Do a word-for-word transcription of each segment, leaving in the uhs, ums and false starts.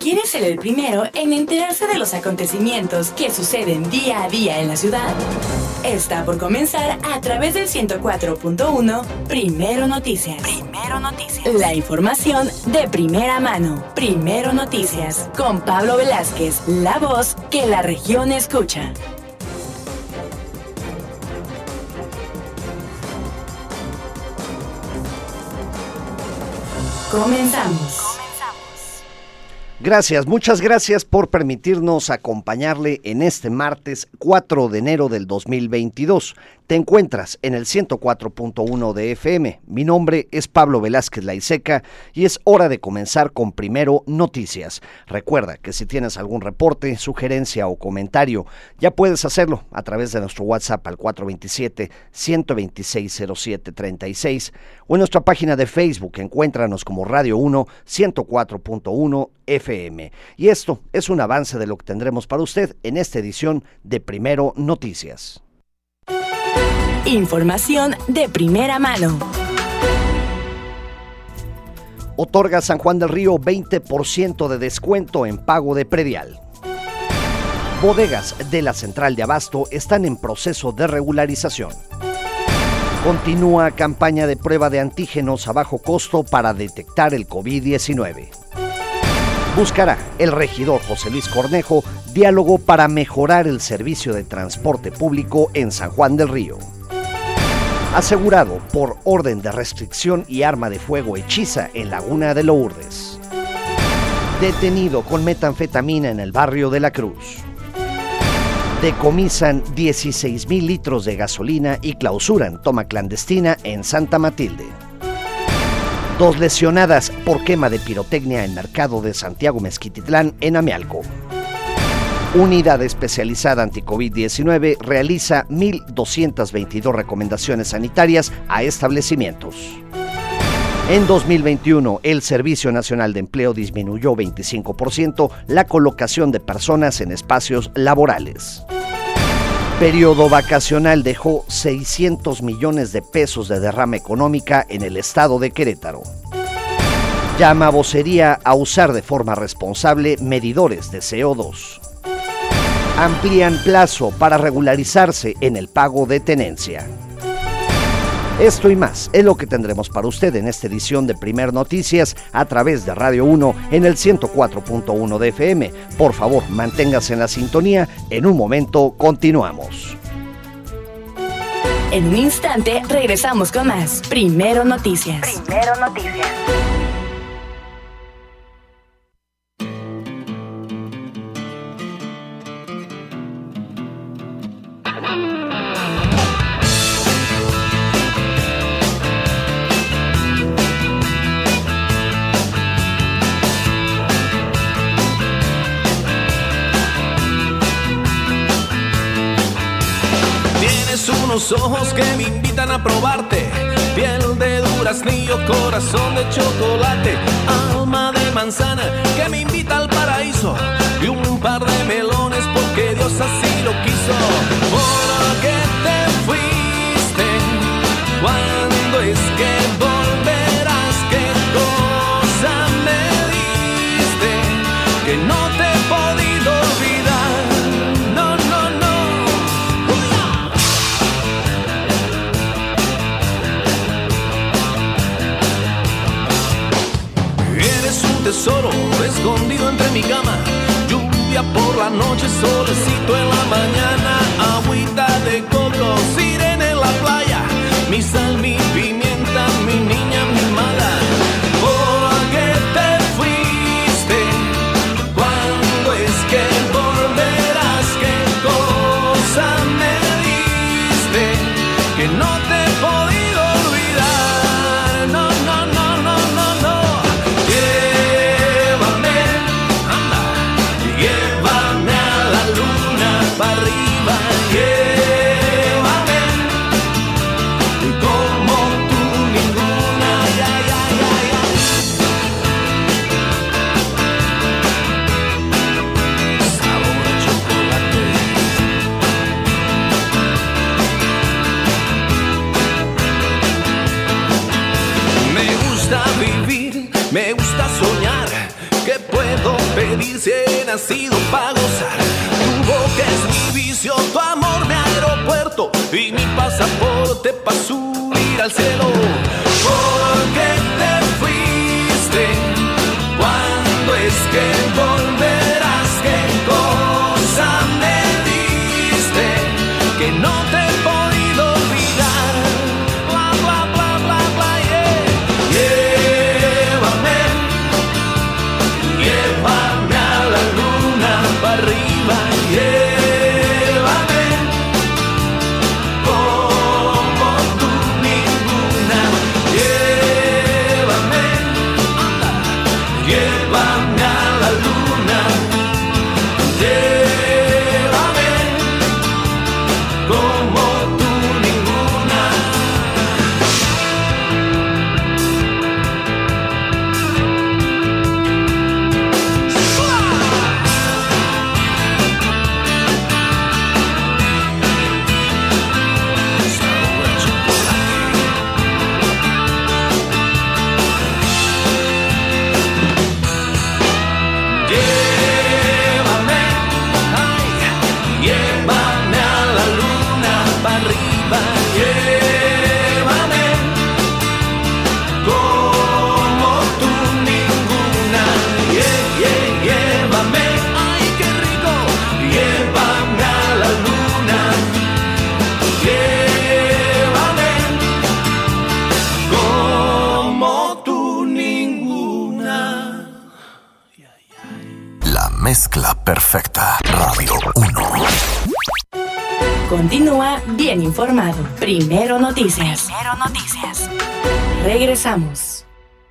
¿Quieres ser el primero en enterarse de los acontecimientos que suceden día a día en la ciudad? Está por comenzar a través del ciento cuatro punto uno Primero Noticias. Primero Noticias. La información de primera mano. Primero Noticias. Con Pablo Velázquez, la voz que la región escucha. Comenzamos. Gracias, muchas gracias por permitirnos acompañarle en este martes cuatro de enero del dos mil veintidós. Te encuentras en el ciento cuatro punto uno de F M. Mi nombre es Pablo Velázquez Laiseca y es hora de comenzar con Primero Noticias. Recuerda que si tienes algún reporte, sugerencia o comentario, ya puedes hacerlo a través de nuestro WhatsApp al cuatro dos siete, uno dos seis, cero siete tres seis o en nuestra página de Facebook. Encuéntranos como Radio uno ciento cuatro punto uno F M. Y esto es un avance de lo que tendremos para usted en esta edición de Primero Noticias. Información de primera mano. Otorga San Juan del Río veinte por ciento de descuento en pago de predial. Bodegas de la Central de Abasto están en proceso de regularización. Continúa campaña de prueba de antígenos a bajo costo para detectar el COVID diecinueve. Buscará el regidor José Luis Cornejo diálogo para mejorar el servicio de transporte público en San Juan del Río. Asegurado por orden de restricción y arma de fuego hechiza en Laguna de Lourdes. Detenido con metanfetamina en el barrio de La Cruz. Decomisan dieciséis mil litros de gasolina y clausuran toma clandestina en Santa Matilde. Dos lesionadas por quema de pirotecnia en Mercado de Santiago Mezquititlán en Amialco. Unidad especializada anti-COVID diecinueve realiza mil doscientas veintidós recomendaciones sanitarias a establecimientos. En dos mil veintiuno, el Servicio Nacional de Empleo disminuyó veinticinco por ciento la colocación de personas en espacios laborales. Periodo vacacional dejó seiscientos millones de pesos de derrama económica en el estado de Querétaro. Llama a vocería a usar de forma responsable medidores de C O dos. Amplían plazo para regularizarse en el pago de tenencia. Esto y más es lo que tendremos para usted en esta edición de Primer Noticias a través de Radio uno en el ciento cuatro punto uno de F M. Por favor, manténgase en la sintonía. En un momento continuamos. En un instante regresamos con más Primero Noticias. Primero Noticias. Unos ojos que me invitan a probarte, piel de duraznillo, corazón de chocolate, alma de manzana que me invita al paraíso y un par de melones porque Dios así lo quiso. ¿Por qué te fuiste? ¿Cuándo es que volverás? ¿Qué cosa me diste que no te he podido olvidar? No, no, no. Tesoro escondido entre mi cama, lluvia por la noche, solecito en la mañana, agüita de coco, sirena en la playa, mi sal, mi pimienta, mi niña mimada. ¿Por qué te fuiste? ¿Cuándo es que volverás? ¿Qué cosa me diste que no te he podido olvidar? No, no, no, no, no, no. Para arriba, llévame como medir si he nacido para gozar. Tu boca es mi vicio, tu amor mi aeropuerto y mi pasaporte para subir al cielo. ¿Por qué te fuiste? ¿Cuándo es que volverás? ¿Qué cosa me diste que no te he podido olvidar? Bla, bla, bla, bla, bla, yeah. Llévame, llévame a la luna para arriba, llévame como tú ninguna, llévame, llévame a la luna, llévame como tú ninguna. Llévame, ay, llévame a la luna para arriba, llévame como tú ninguna, yeah, yeah, llévame, ay, qué rico, llévame a la luna, llévame como tú ninguna. La mezcla perfecta. Radio uno. Continúa bien informado. Primero Noticias. Primero Noticias. Regresamos.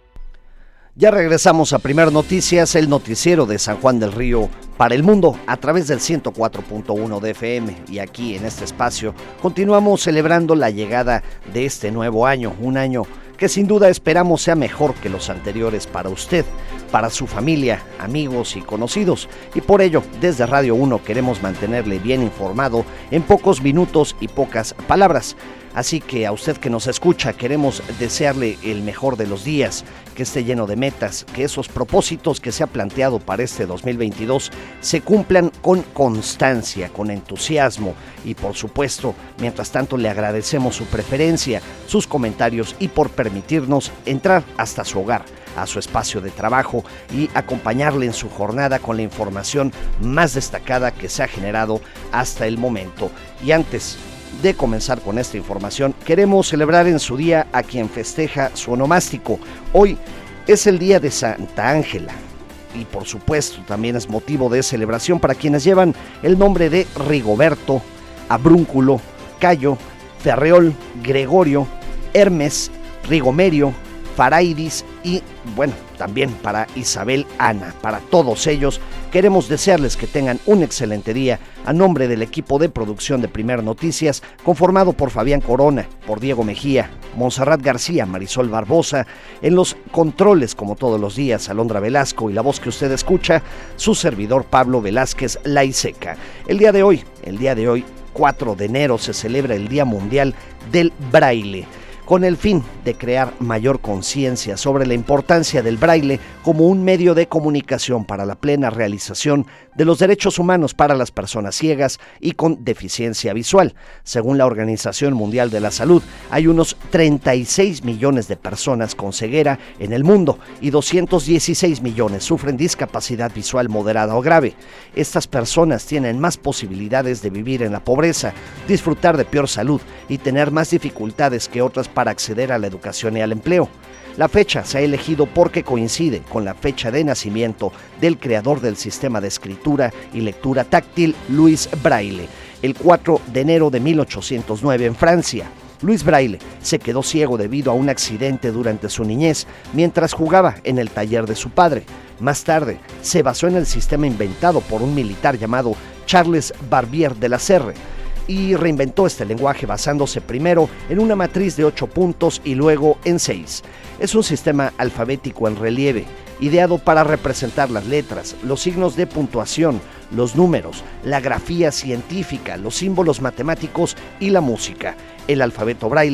Ya regresamos a Primero Noticias, el noticiero de San Juan del Río para el mundo a través del ciento cuatro punto uno de F M, y aquí en este espacio continuamos celebrando la llegada de este nuevo año, un año que sin duda esperamos sea mejor que los anteriores para usted, para su familia, amigos y conocidos, y por ello desde Radio uno queremos mantenerle bien informado en pocos minutos y pocas palabras. Así que a usted que nos escucha queremos desearle el mejor de los días, que esté lleno de metas, que esos propósitos que se ha planteado para este dos mil veintidós se cumplan con constancia, con entusiasmo, y por supuesto, mientras tanto le agradecemos su preferencia, sus comentarios y por permitirnos entrar hasta su hogar, a su espacio de trabajo y acompañarle en su jornada con la información más destacada que se ha generado hasta el momento. Y antes de comenzar con esta información, queremos celebrar en su día a quien festeja su onomástico. Hoy es el día de Santa Ángela y por supuesto también es motivo de celebración para quienes llevan el nombre de Rigoberto, Abrúnculo, Cayo, Ferreol, Gregorio, Hermes, Rigomerio, Faraidis y, bueno, también para Isabel Ana. Para todos ellos queremos desearles que tengan un excelente día a nombre del equipo de producción de Primer Noticias, conformado por Fabián Corona, por Diego Mejía, Montserrat García, Marisol Barbosa, en los controles como todos los días Alondra Velasco, y la voz que usted escucha, su servidor Pablo Velázquez Laiseca. El día de hoy, el día de hoy, cuatro de enero, se celebra el Día Mundial del Braille, con el fin de crear mayor conciencia sobre la importancia del braille como un medio de comunicación para la plena realización de los derechos humanos para las personas ciegas y con deficiencia visual. Según la Organización Mundial de la Salud, hay unos treinta y seis millones de personas con ceguera en el mundo y doscientos dieciséis millones sufren discapacidad visual moderada o grave. Estas personas tienen más posibilidades de vivir en la pobreza, disfrutar de peor salud y tener más dificultades que otras para acceder a la educación y al empleo. La fecha se ha elegido porque coincide con la fecha de nacimiento del creador del sistema de escritura y lectura táctil, Louis Braille, el cuatro de enero de mil ochocientos nueve en Francia. Louis Braille se quedó ciego debido a un accidente durante su niñez mientras jugaba en el taller de su padre. Más tarde, se basó en el sistema inventado por un militar llamado Charles Barbier de la Serre, y reinventó este lenguaje basándose primero en una matriz de ocho puntos y luego en seis. Es un sistema alfabético en relieve, ideado para representar las letras, los signos de puntuación, los números, la grafía científica, los símbolos matemáticos y la música. El alfabeto braille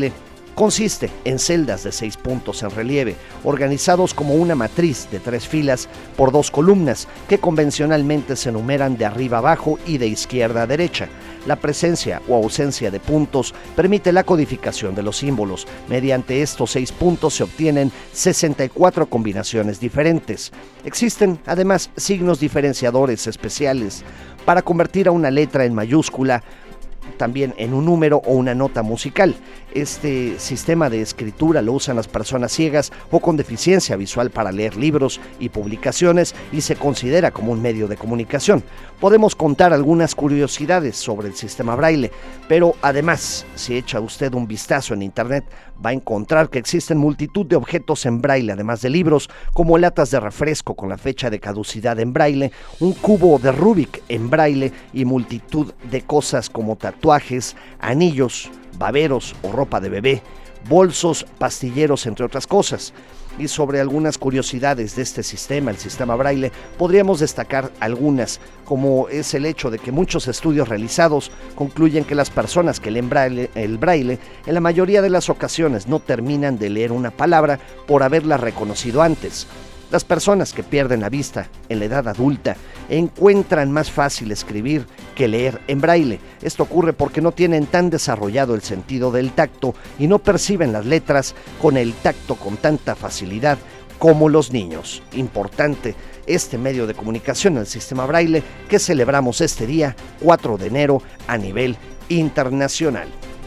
Consiste en celdas de seis puntos en relieve, organizados como una matriz de tres filas por dos columnas, que convencionalmente se numeran de arriba a abajo y de izquierda a derecha. La presencia o ausencia de puntos permite la codificación de los símbolos. Mediante estos seis puntos se obtienen sesenta y cuatro combinaciones diferentes. Existen, además, signos diferenciadores especiales para convertir a una letra en mayúscula, también en un número o una nota musical. Este sistema de escritura lo usan las personas ciegas o con deficiencia visual para leer libros y publicaciones y se considera como un medio de comunicación. Podemos contar algunas curiosidades sobre el sistema Braille, pero además, si echa usted un vistazo en internet, va a encontrar que existen multitud de objetos en Braille, además de libros, como latas de refresco con la fecha de caducidad en Braille, un cubo de Rubik en Braille y multitud de cosas como tatuajes, anillos, baberos o ropa de bebé, bolsos, pastilleros, entre otras cosas. Y sobre algunas curiosidades de este sistema, el sistema Braille, podríamos destacar algunas, como es el hecho de que muchos estudios realizados concluyen que las personas que leen Braille, el Braille, en la mayoría de las ocasiones no terminan de leer una palabra por haberla reconocido antes. Las personas que pierden la vista en la edad adulta encuentran más fácil escribir que leer en Braille. Esto ocurre porque no tienen tan desarrollado el sentido del tacto y no perciben las letras con el tacto con tanta facilidad como los niños. Importante este medio de comunicación, el sistema Braille, que celebramos este día, cuatro de enero, a nivel internacional.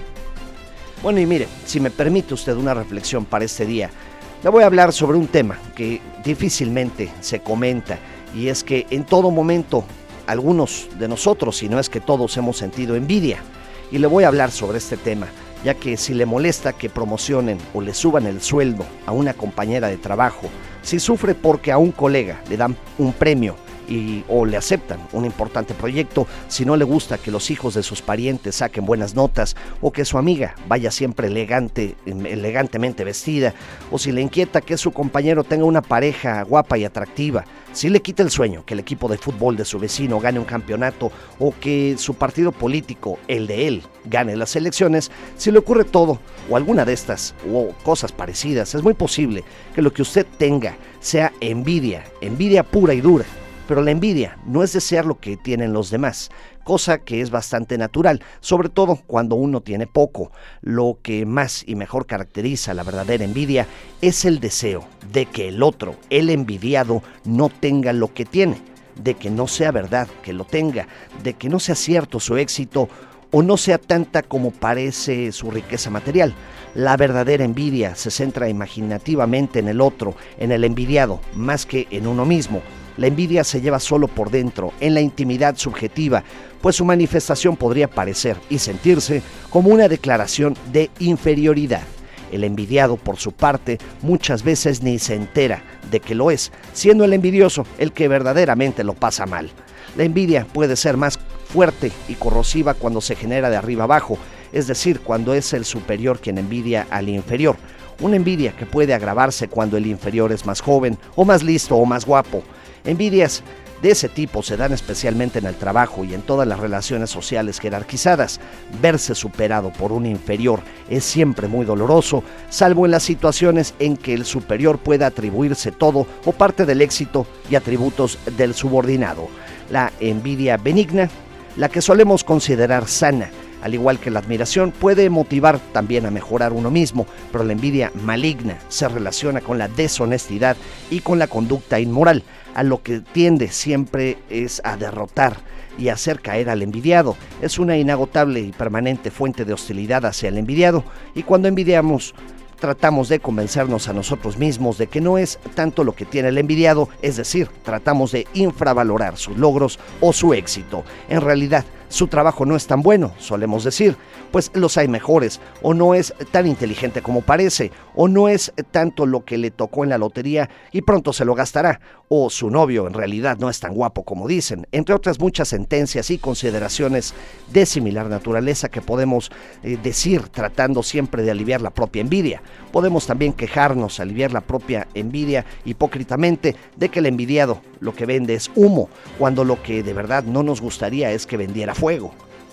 Bueno, y mire, si me permite usted una reflexión para este día, le voy a hablar sobre un tema que difícilmente se comenta, y es que en todo momento algunos de nosotros, si no es que todos, hemos sentido envidia. Y le voy a hablar sobre este tema, ya que si le molesta que promocionen o le suban el sueldo a una compañera de trabajo, si sufre porque a un colega le dan un premio y, o le aceptan un importante proyecto, si no le gusta que los hijos de sus parientes saquen buenas notas o que su amiga vaya siempre elegante, elegantemente vestida, o si le inquieta que su compañero tenga una pareja guapa y atractiva, si le quita el sueño que el equipo de fútbol de su vecino gane un campeonato o que su partido político, el de él, gane las elecciones, si le ocurre todo o alguna de estas o cosas parecidas, es muy posible que lo que usted tenga sea envidia, envidia pura y dura. Pero la envidia no es desear lo que tienen los demás, cosa que es bastante natural, sobre todo cuando uno tiene poco. Lo que más y mejor caracteriza la verdadera envidia es el deseo de que el otro, el envidiado, no tenga lo que tiene, de que no sea verdad que lo tenga, de que no sea cierto su éxito o no sea tanta como parece su riqueza material. La verdadera envidia se centra imaginativamente en el otro, en el envidiado, más que en uno mismo. La envidia se lleva solo por dentro, en la intimidad subjetiva, pues su manifestación podría parecer y sentirse como una declaración de inferioridad. El envidiado, por su parte, muchas veces ni se entera de que lo es, siendo el envidioso el que verdaderamente lo pasa mal. La envidia puede ser más fuerte y corrosiva cuando se genera de arriba abajo, es decir, cuando es el superior quien envidia al inferior. Una envidia que puede agravarse cuando el inferior es más joven, o más listo, o más guapo. Envidias de ese tipo se dan especialmente en el trabajo y en todas las relaciones sociales jerarquizadas. Verse superado por un inferior es siempre muy doloroso, salvo en las situaciones en que el superior pueda atribuirse todo o parte del éxito y atributos del subordinado. La envidia benigna, la que solemos considerar sana, al igual que la admiración, puede motivar también a mejorar uno mismo, pero la envidia maligna se relaciona con la deshonestidad y con la conducta inmoral, a lo que tiende siempre es a derrotar y hacer caer al envidiado. Es una inagotable y permanente fuente de hostilidad hacia el envidiado, y cuando envidiamos, tratamos de convencernos a nosotros mismos de que no es tanto lo que tiene el envidiado, es decir, tratamos de infravalorar sus logros o su éxito. En realidad, su trabajo no es tan bueno, solemos decir, pues los hay mejores, o no es tan inteligente como parece, o no es tanto lo que le tocó en la lotería y pronto se lo gastará, o su novio en realidad no es tan guapo como dicen, entre otras muchas sentencias y consideraciones de similar naturaleza que podemos eh, decir tratando siempre de aliviar la propia envidia. Podemos también quejarnos, aliviar la propia envidia hipócritamente de que el envidiado lo que vende es humo, cuando lo que de verdad no nos gustaría es que vendiera fuego.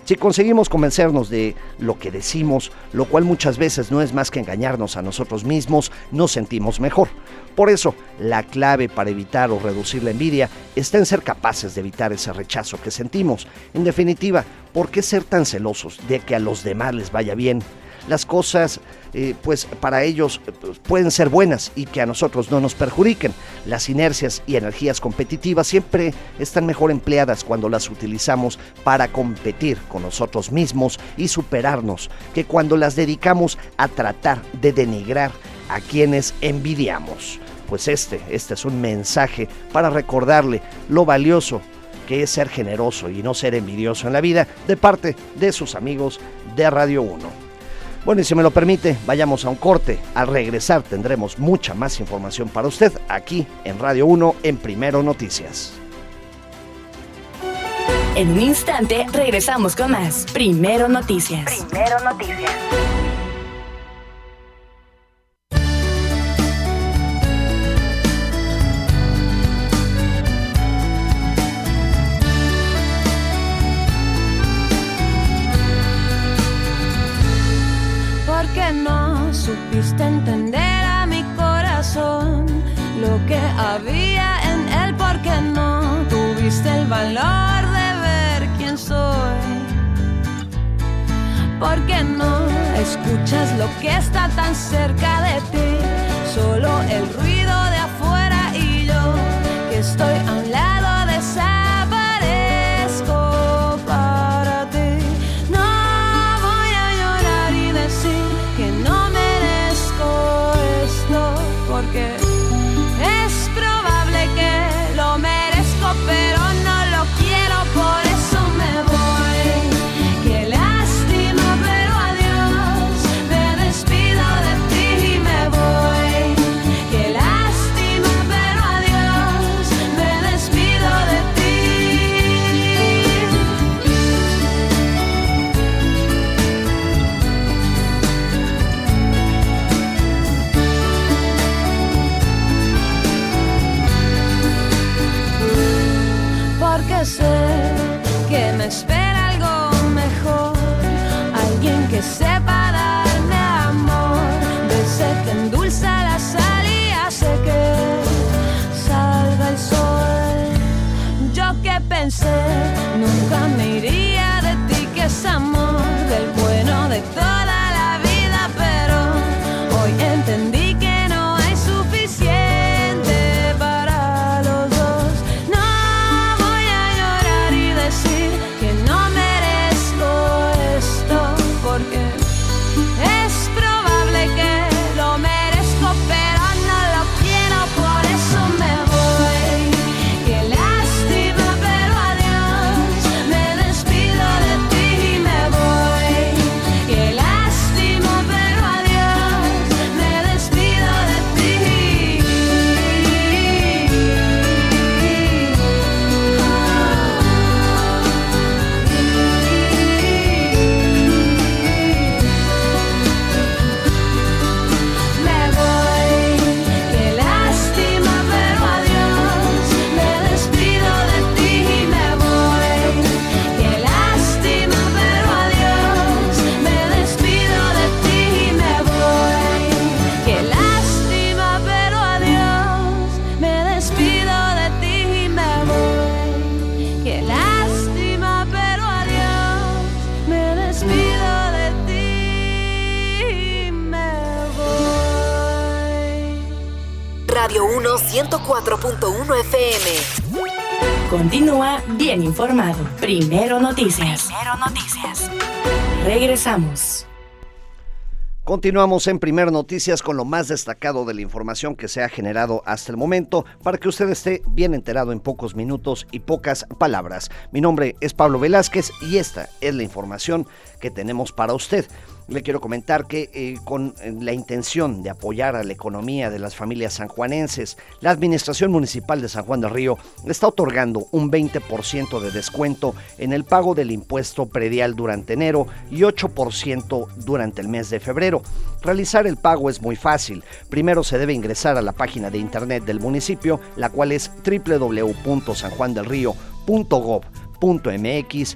Si conseguimos convencernos de lo que decimos, lo cual muchas veces no es más que engañarnos a nosotros mismos, nos sentimos mejor. Por eso, la clave para evitar o reducir la envidia está en ser capaces de evitar ese rechazo que sentimos. En definitiva, ¿por qué ser tan celosos de que a los demás les vaya bien? Las cosas, eh, pues para ellos pues, pueden ser buenas y que a nosotros no nos perjudiquen. Las inercias y energías competitivas siempre están mejor empleadas cuando las utilizamos para competir con nosotros mismos y superarnos, que cuando las dedicamos a tratar de denigrar a quienes envidiamos. Pues este, este es un mensaje para recordarle lo valioso que es ser generoso y no ser envidioso en la vida, de parte de sus amigos de Radio uno. Bueno, y si me lo permite, vayamos a un corte. Al regresar tendremos mucha más información para usted aquí en Radio uno en Primero Noticias. En un instante regresamos con más Primero Noticias. Primero Noticias. Porque no supiste entender a mi corazón lo que había en él, porque no tuviste el valor de ver quién soy, porque no escuchas lo que está tan cerca de ti, solo el ruido de afuera y yo que estoy a un lado desaparezco para ti. Porque es probable que lo merezco, pero no lo quiero, por eso me voy. Qué lástima, pero adiós, me despido de ti y me voy. Qué lástima, pero adiós, me despido de ti. Porque sé que me espera algo mejor, alguien que sepa darme amor, de ese que endulza la sal y hace que salga el sol. Yo que pensé nunca me iría de ti, que es amor del bueno de toda la vida, pero hoy entendí que no hay suficiente para los dos. No voy a llorar y decir que no merezco esto, porque es probable que lo merezco, pero no lo quiero, por eso me voy. Qué lástima, pero adiós, me despido de ti y me voy. Qué lástima, pero adiós, me despido de ti. Me voy. Qué lástima, pero adiós, me despido de ti y me voy. Qué lástima, pero adiós, me despido de ti y me voy. Qué lástima, pero adiós, me despido de ti y me voy. Qué lástima, pero adiós, me despido de ti y me voy. Radio uno ciento cuatro punto uno F M. Continúa bien informado. Primero Noticias. Primero Noticias. Regresamos. Continuamos en Primer Noticias con lo más destacado de la información que se ha generado hasta el momento, para que usted esté bien enterado en pocos minutos y pocas palabras. Mi nombre es Pablo Velázquez y esta es la información que tenemos para usted. Le quiero comentar que eh, con la intención de apoyar a la economía de las familias sanjuanenses, la Administración Municipal de San Juan del Río está otorgando un veinte por ciento de descuento en el pago del impuesto predial durante enero y ocho por ciento durante el mes de febrero. Realizar el pago es muy fácil. Primero se debe ingresar a la página de internet del municipio, la cual es doble u doble u doble u punto san juan del río punto gob punto m x.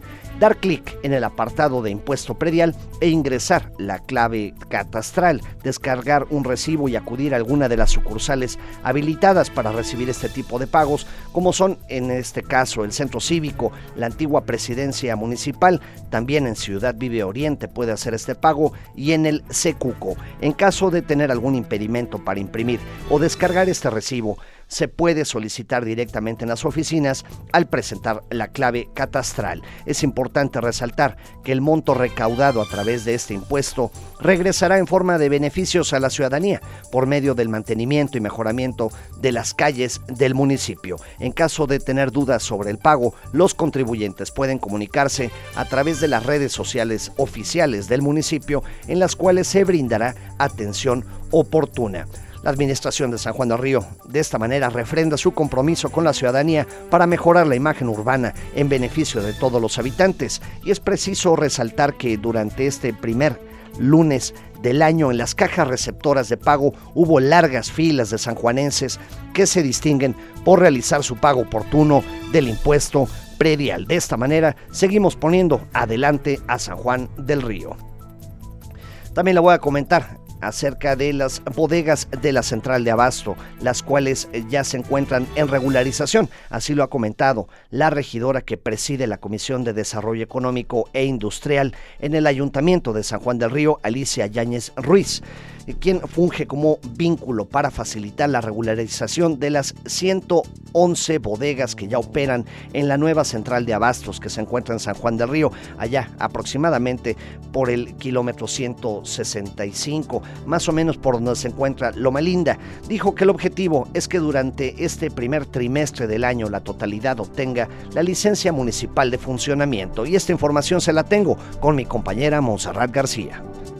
dar clic en el apartado de impuesto predial e ingresar la clave catastral, descargar un recibo y acudir a alguna de las sucursales habilitadas para recibir este tipo de pagos, como son en este caso el Centro Cívico, la antigua Presidencia Municipal, también en Ciudad Vive Oriente puede hacer este pago, y en el Secuco. En caso de tener algún impedimento para imprimir o descargar este recibo, se puede solicitar directamente en las oficinas al presentar la clave catastral. Es importante resaltar que el monto recaudado a través de este impuesto regresará en forma de beneficios a la ciudadanía por medio del mantenimiento y mejoramiento de las calles del municipio. En caso de tener dudas sobre el pago, los contribuyentes pueden comunicarse a través de las redes sociales oficiales del municipio, en las cuales se brindará atención oportuna. La Administración de San Juan del Río de esta manera refrenda su compromiso con la ciudadanía para mejorar la imagen urbana en beneficio de todos los habitantes, y es preciso resaltar que durante este primer lunes del año en las cajas receptoras de pago hubo largas filas de sanjuanenses que se distinguen por realizar su pago oportuno del impuesto predial. De esta manera seguimos poniendo adelante a San Juan del Río. También le voy a comentar acerca de las bodegas de la central de abasto, las cuales ya se encuentran en regularización. Así lo ha comentado la regidora que preside la Comisión de Desarrollo Económico e Industrial en el Ayuntamiento de San Juan del Río, Alicia Yáñez Ruiz, quien funge como vínculo para facilitar la regularización de las ciento once bodegas que ya operan en la nueva central de abastos que se encuentra en San Juan del Río, allá aproximadamente por el kilómetro ciento sesenta y cinco, más o menos por donde se encuentra Loma Linda. Dijo que el objetivo es que durante este primer trimestre del año la totalidad obtenga la licencia municipal de funcionamiento, y esta información se la tengo con mi compañera Montserrat García.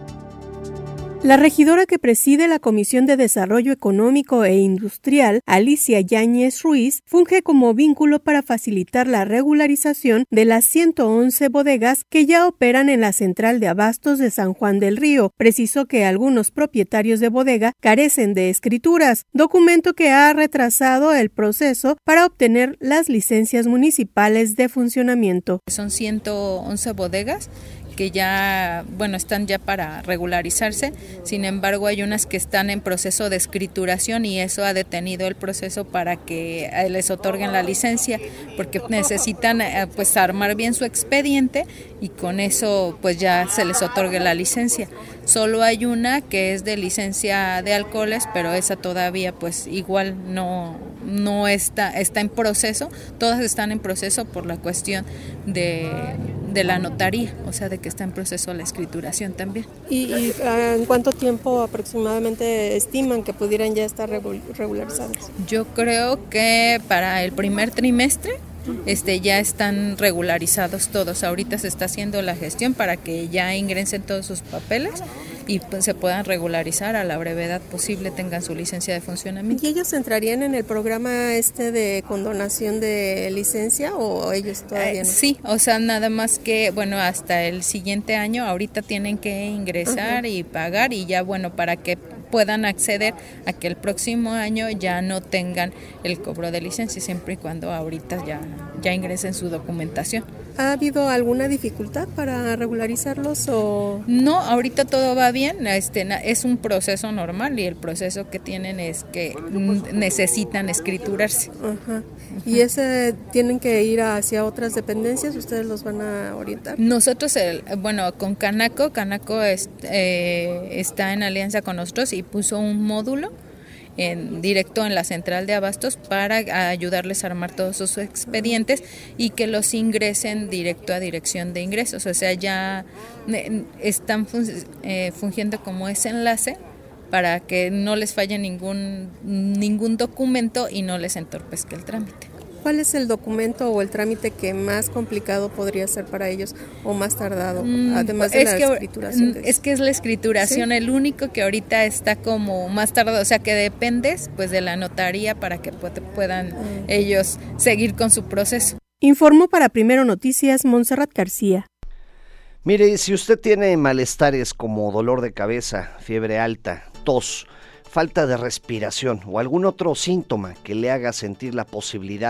La regidora que preside la Comisión de Desarrollo Económico e Industrial, Alicia Yáñez Ruiz, funge como vínculo para facilitar la regularización de las ciento once bodegas que ya operan en la central de abastos de San Juan del Río. Precisó que algunos propietarios de bodega carecen de escrituras, documento que ha retrasado el proceso para obtener las licencias municipales de funcionamiento. Son ciento once bodegas que ya, bueno, están ya para regularizarse. Sin embargo, hay unas que están en proceso de escrituración y eso ha detenido el proceso para que les otorguen la licencia, porque necesitan pues armar bien su expediente y con eso pues ya se les otorgue la licencia. Solo hay una que es de licencia de alcoholes, pero esa todavía pues igual no, no está, está en proceso. Todas están en proceso por la cuestión de, de la notaría, o sea, de que está en proceso la escrituración también. ¿Y, y en cuánto tiempo aproximadamente estiman que pudieran ya estar regularizadas? Yo creo que para el primer trimestre Este, ya están regularizados todos. Ahorita se está haciendo la gestión para que ya ingresen todos sus papeles y pues, se puedan regularizar a la brevedad posible, tengan su licencia de funcionamiento. ¿Y ellos entrarían en el programa este de condonación de licencia o ellos todavía no? Eh, sí, o sea, nada más que, bueno, hasta el siguiente año, ahorita tienen que ingresar uh-huh. y pagar y ya, bueno, para que puedan acceder a que el próximo año ya no tengan el cobro de licencia, siempre y cuando ahorita ya, ya ingresen su documentación. ¿Ha habido alguna dificultad para regularizarlos o...? No, ahorita todo va bien, este, es un proceso normal y el proceso que tienen es que necesitan escriturarse. Ajá. ¿Y ese tienen que ir hacia otras dependencias? ¿Ustedes los van a orientar? Nosotros, el, bueno, con Canaco, Canaco es, eh, está en alianza con nosotros y puso un módulo en directo en la central de abastos para ayudarles a armar todos sus expedientes y que los ingresen directo a dirección de ingresos, o sea, ya están fungiendo como ese enlace para que no les falle ningún ningún documento y no les entorpezca el trámite. ¿Cuál es el documento o el trámite que más complicado podría ser para ellos o más tardado, mm, además de la que, escrituración? Es que es la escrituración, ¿sí? El único que ahorita está como más tardado, o sea que dependes pues de la notaría para que puedan mm. ellos seguir con su proceso. Informó para Primero Noticias Montserrat García. Mire, si usted tiene malestares como dolor de cabeza, fiebre alta, tos, falta de respiración o algún otro síntoma que le haga sentir la posibilidad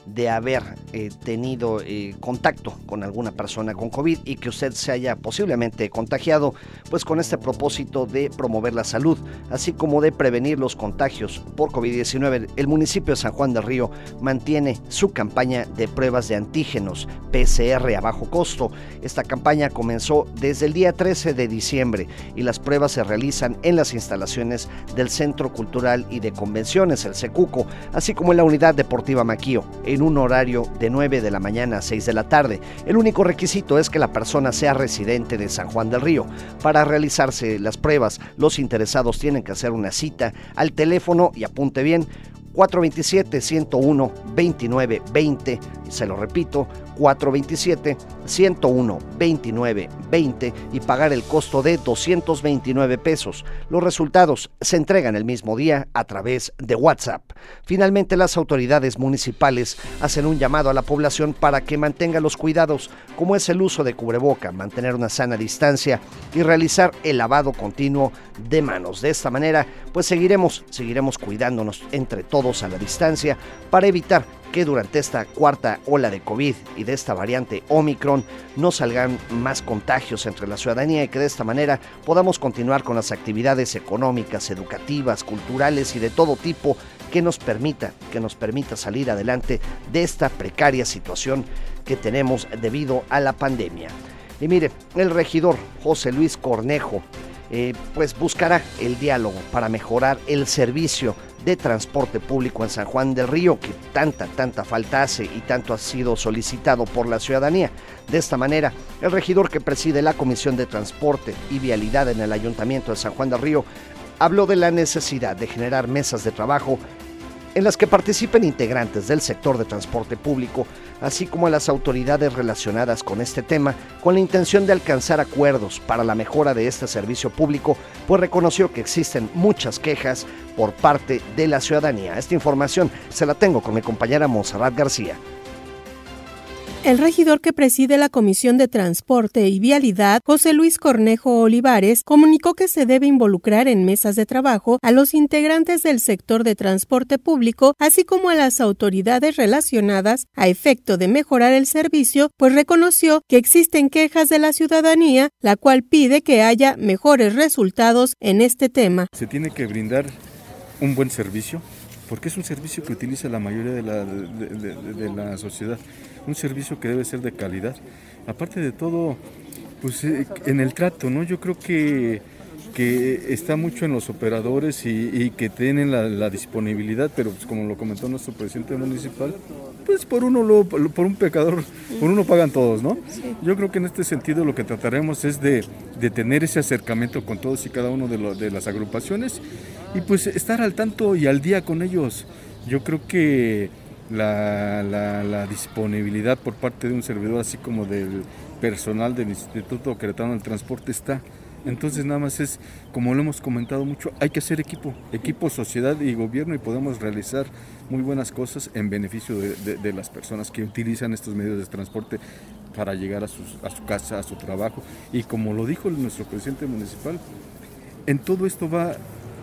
de haber eh, tenido eh, contacto con alguna persona con COVID y que usted se haya posiblemente contagiado, pues con este propósito de promover la salud, así como de prevenir los contagios por COVID diecinueve, el municipio de San Juan del Río mantiene su campaña de pruebas de antígenos P C R a bajo costo. Esta campaña comenzó desde el día trece de diciembre y las pruebas se realizan en las instalaciones del Centro Cultural y de Convenciones, el CECUCO, así como en la Unidad Deportiva Maquío, en un horario de nueve de la mañana a seis de la tarde. El único requisito es que la persona sea residente de San Juan del Río. Para realizarse las pruebas, los interesados tienen que hacer una cita al teléfono, y apunte bien, cuatro dos siete, uno cero uno, dos nueve dos cero, se lo repito, cuatro dos siete, uno cero uno, dos nueve dos cero, y pagar el costo de doscientos veintinueve pesos. Los resultados se entregan el mismo día a través de WhatsApp. Finalmente, las autoridades municipales hacen un llamado a la población para que mantenga los cuidados, como es el uso de cubreboca, mantener una sana distancia y realizar el lavado continuo de manos. De esta manera, pues seguiremos, seguiremos cuidándonos entre todos a la distancia para evitar que durante esta cuarta ola de COVID y de esta variante Omicron no salgan más contagios entre la ciudadanía y que de esta manera podamos continuar con las actividades económicas, educativas, culturales y de todo tipo que nos permita, que nos permita salir adelante de esta precaria situación que tenemos debido a la pandemia. Y mire, el regidor José Luis Cornejo eh, pues buscará el diálogo para mejorar el servicio de transporte público en San Juan del Río, que tanta, tanta falta hace y tanto ha sido solicitado por la ciudadanía. De esta manera, el regidor que preside la Comisión de Transporte y Vialidad en el Ayuntamiento de San Juan del Río habló de la necesidad de generar mesas de trabajo en las que participen integrantes del sector de transporte público, así como las autoridades relacionadas con este tema, con la intención de alcanzar acuerdos para la mejora de este servicio público, pues reconoció que existen muchas quejas por parte de la ciudadanía. Esta información se la tengo con mi compañera Monserrat García. El regidor que preside la Comisión de Transporte y Vialidad, José Luis Cornejo Olivares, comunicó que se debe involucrar en mesas de trabajo a los integrantes del sector de transporte público, así como a las autoridades relacionadas a efecto de mejorar el servicio, pues reconoció que existen quejas de la ciudadanía, la cual pide que haya mejores resultados en este tema. Se tiene que brindar un buen servicio, porque es un servicio que utiliza la mayoría de la, de, de, de la sociedad, un servicio que debe ser de calidad. Aparte de todo, pues en el trato, ¿no? Yo creo que, que está mucho en los operadores y, y que tienen la, la disponibilidad, pero pues como lo comentó nuestro presidente municipal, pues por uno lo, por un pecador, por uno pagan todos, ¿no? Sí. Yo creo que en este sentido lo que trataremos es de, de tener ese acercamiento con todos y cada uno de, lo, de las agrupaciones y pues estar al tanto y al día con ellos. Yo creo que la, la, la disponibilidad por parte de un servidor, así como del personal del Instituto Queretano del Transporte está. Entonces nada más es, como lo hemos comentado mucho, hay que hacer equipo, equipo, sociedad y gobierno, y podemos realizar muy buenas cosas en beneficio de, de, de las personas que utilizan estos medios de transporte para llegar a, sus, a su casa, a su trabajo. Y como lo dijo nuestro presidente municipal, en todo esto va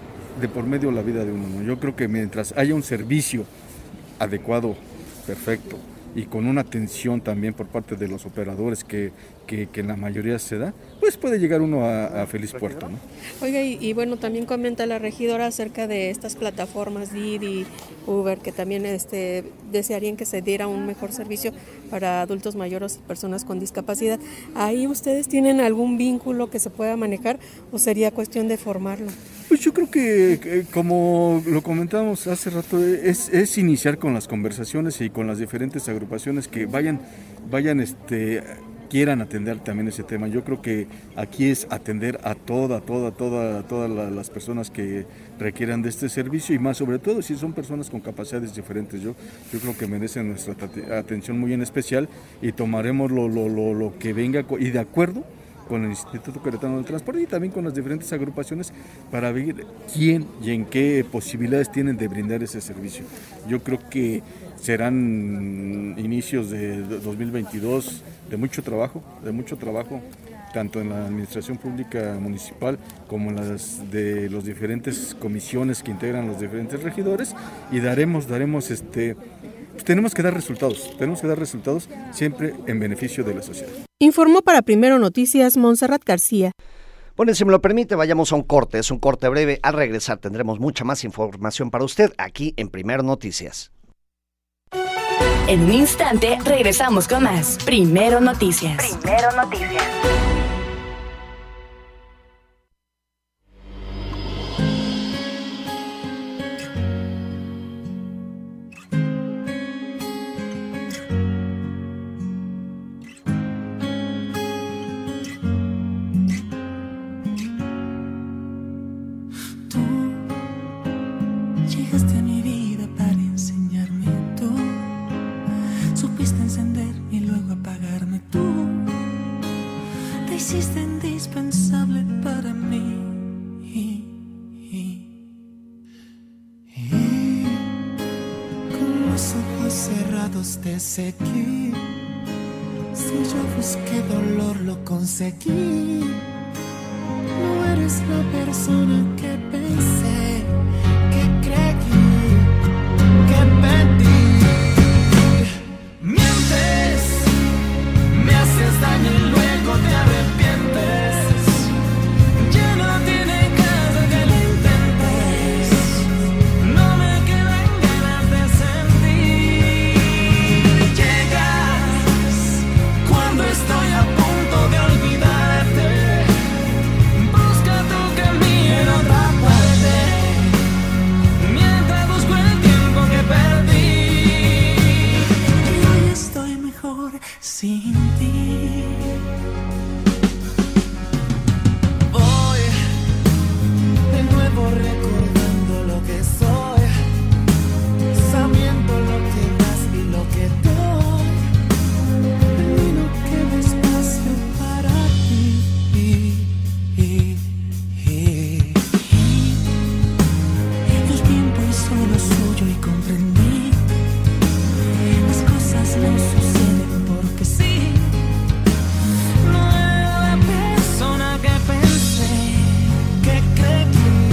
de por medio la vida de uno, ¿no? Yo creo que mientras haya un servicio adecuado, perfecto, y con una atención también por parte de los operadores que, que, que en la mayoría se da, pues puede llegar uno a, a feliz puerto, ¿no? Oiga, y, y bueno, también comenta la regidora acerca de estas plataformas Didi, Uber, que también este, desearían que se diera un mejor servicio para adultos mayores y personas con discapacidad. ¿Ahí ustedes tienen algún vínculo que se pueda manejar o sería cuestión de formarlo? Pues yo creo que, que como lo comentábamos hace rato, es, es iniciar con las conversaciones y con las diferentes agrupaciones que vayan, vayan este, quieran atender también ese tema. Yo creo que aquí es atender a toda, toda, toda, todas la, las personas que requieran de este servicio, y más sobre todo si son personas con capacidades diferentes. Yo, yo creo que merecen nuestra atención muy en especial, y tomaremos lo, lo, lo, lo que venga y de acuerdo con el Instituto Queretano del Transporte y también con las diferentes agrupaciones para ver quién y en qué posibilidades tienen de brindar ese servicio. Yo creo que serán inicios de dos mil veintidós de mucho trabajo, de mucho trabajo, tanto en la administración pública municipal como en las de las diferentes comisiones que integran los diferentes regidores, y daremos, daremos este pues tenemos que dar resultados, tenemos que dar resultados siempre en beneficio de la sociedad. Informó para Primero Noticias Montserrat García. Bueno, si me lo permite, vayamos a un corte, es un corte breve. Al regresar tendremos mucha más información para usted aquí en Primero Noticias. En un instante regresamos con más Primero Noticias. Primero Noticias. Hiciste indispensable para mí y, y, y con los ojos cerrados te seguí. Si yo busqué dolor lo conseguí. No eres la persona que pensé, que creí, que pedí. Mientes, me haces daño y luego te arrepientes. Ya no tiene caso que lo intentes. No me quedan ganas de sentir. Llegas cuando estoy a punto de olvidarte. Busca tu camino en otra parte, mientras busco el tiempo que perdí. Y hoy estoy mejor sin ti. Recordando lo que soy, sabiendo lo que das y lo que doy, y no queda espacio para ti. Y, y, y, y el tiempo hizo lo suyo y comprendí. Las cosas no suceden porque sí. No era la persona que pensé, que creí.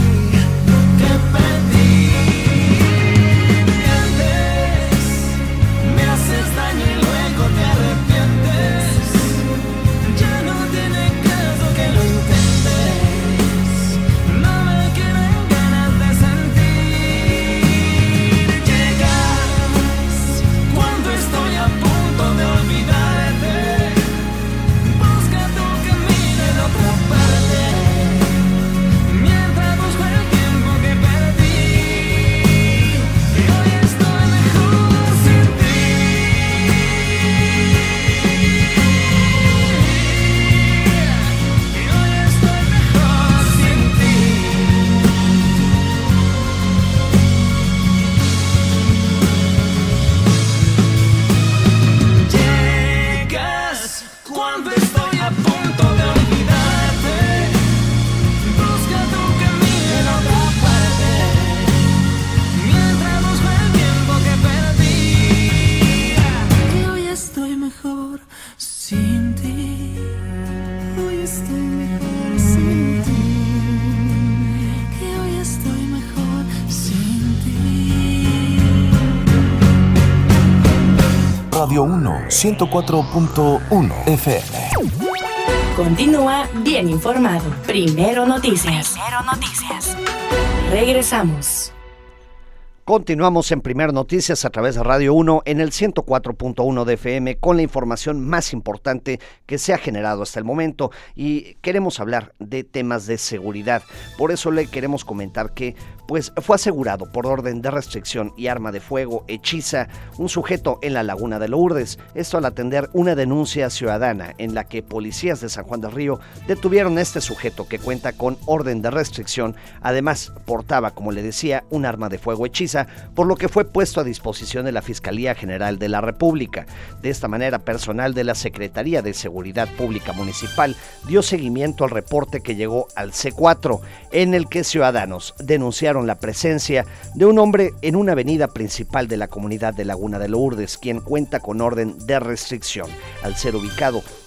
Radio uno, ciento cuatro punto uno F M. Continúa bien informado. Primero Noticias. Primero Noticias. Regresamos. Continuamos en Primero Noticias a través de Radio uno en el ciento cuatro punto uno de F M con la información más importante que se ha generado hasta el momento y queremos hablar de temas de seguridad. Por eso le queremos comentar que pues fue asegurado por orden de restricción y arma de fuego hechiza un sujeto en la Laguna de Lourdes. Esto al atender una denuncia ciudadana en la que policías de San Juan del Río detuvieron a este sujeto que cuenta con orden de restricción. Además portaba, como le decía, un arma de fuego hechiza, por lo que fue puesto a disposición de la Fiscalía General de la República. De esta manera, personal de la Secretaría de Seguridad Pública Municipal dio seguimiento al reporte que llegó al C cuatro, en el que ciudadanos denunciaron la presencia de un hombre en una avenida principal de la comunidad de Laguna de Lourdes, quien cuenta con orden de restricción. Al ser ubicado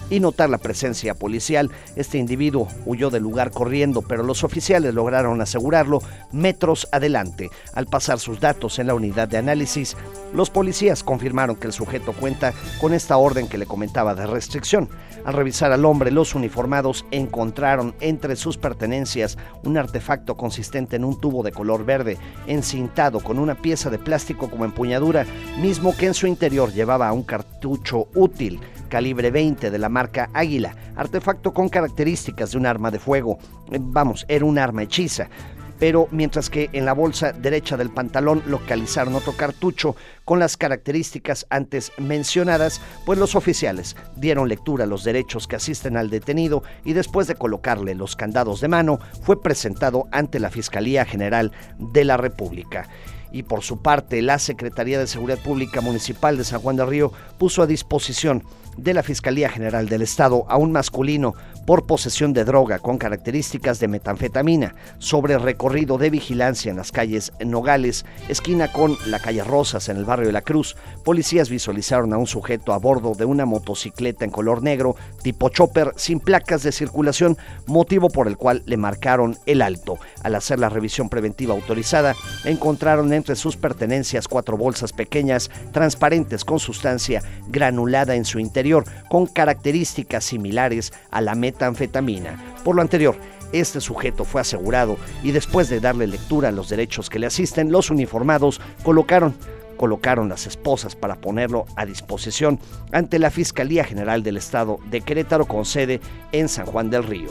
y notar la presencia policial, este individuo huyó del lugar corriendo, pero los oficiales lograron asegurarlo metros adelante. Al pasar sus datos en la unidad de análisis, los policías confirmaron que el sujeto cuenta con esta orden que le comentaba de restricción. Al revisar al hombre, los uniformados encontraron entre sus pertenencias un artefacto consistente en un tubo de color verde, encintado con una pieza de plástico como empuñadura, mismo que en su interior llevaba un cartucho útil calibre veinte de la marca Águila, artefacto con características de un arma de fuego. Vamos, era un arma hechiza. Pero mientras que en la bolsa derecha del pantalón localizaron otro cartucho con las características antes mencionadas, pues los oficiales dieron lectura a los derechos que asisten al detenido y después de colocarle los candados de mano, fue presentado ante la Fiscalía General de la República. Y por su parte, la Secretaría de Seguridad Pública Municipal de San Juan del Río puso a disposición de la Fiscalía General del Estado a un masculino por posesión de droga con características de metanfetamina sobre recorrido de vigilancia en las calles Nogales, esquina con la calle Rosas en el barrio de La Cruz. Policías visualizaron a un sujeto a bordo de una motocicleta en color negro tipo chopper sin placas de circulación, motivo por el cual le marcaron el alto. Al hacer la revisión preventiva autorizada, encontraron entre sus pertenencias cuatro bolsas pequeñas transparentes con sustancia granulada en su interior, con características similares a la metanfetamina. Por lo anterior, este sujeto fue asegurado y después de darle lectura a los derechos que le asisten, los uniformados colocaron colocaron las esposas para ponerlo a disposición ante la Fiscalía General del Estado de Querétaro con sede en San Juan del Río.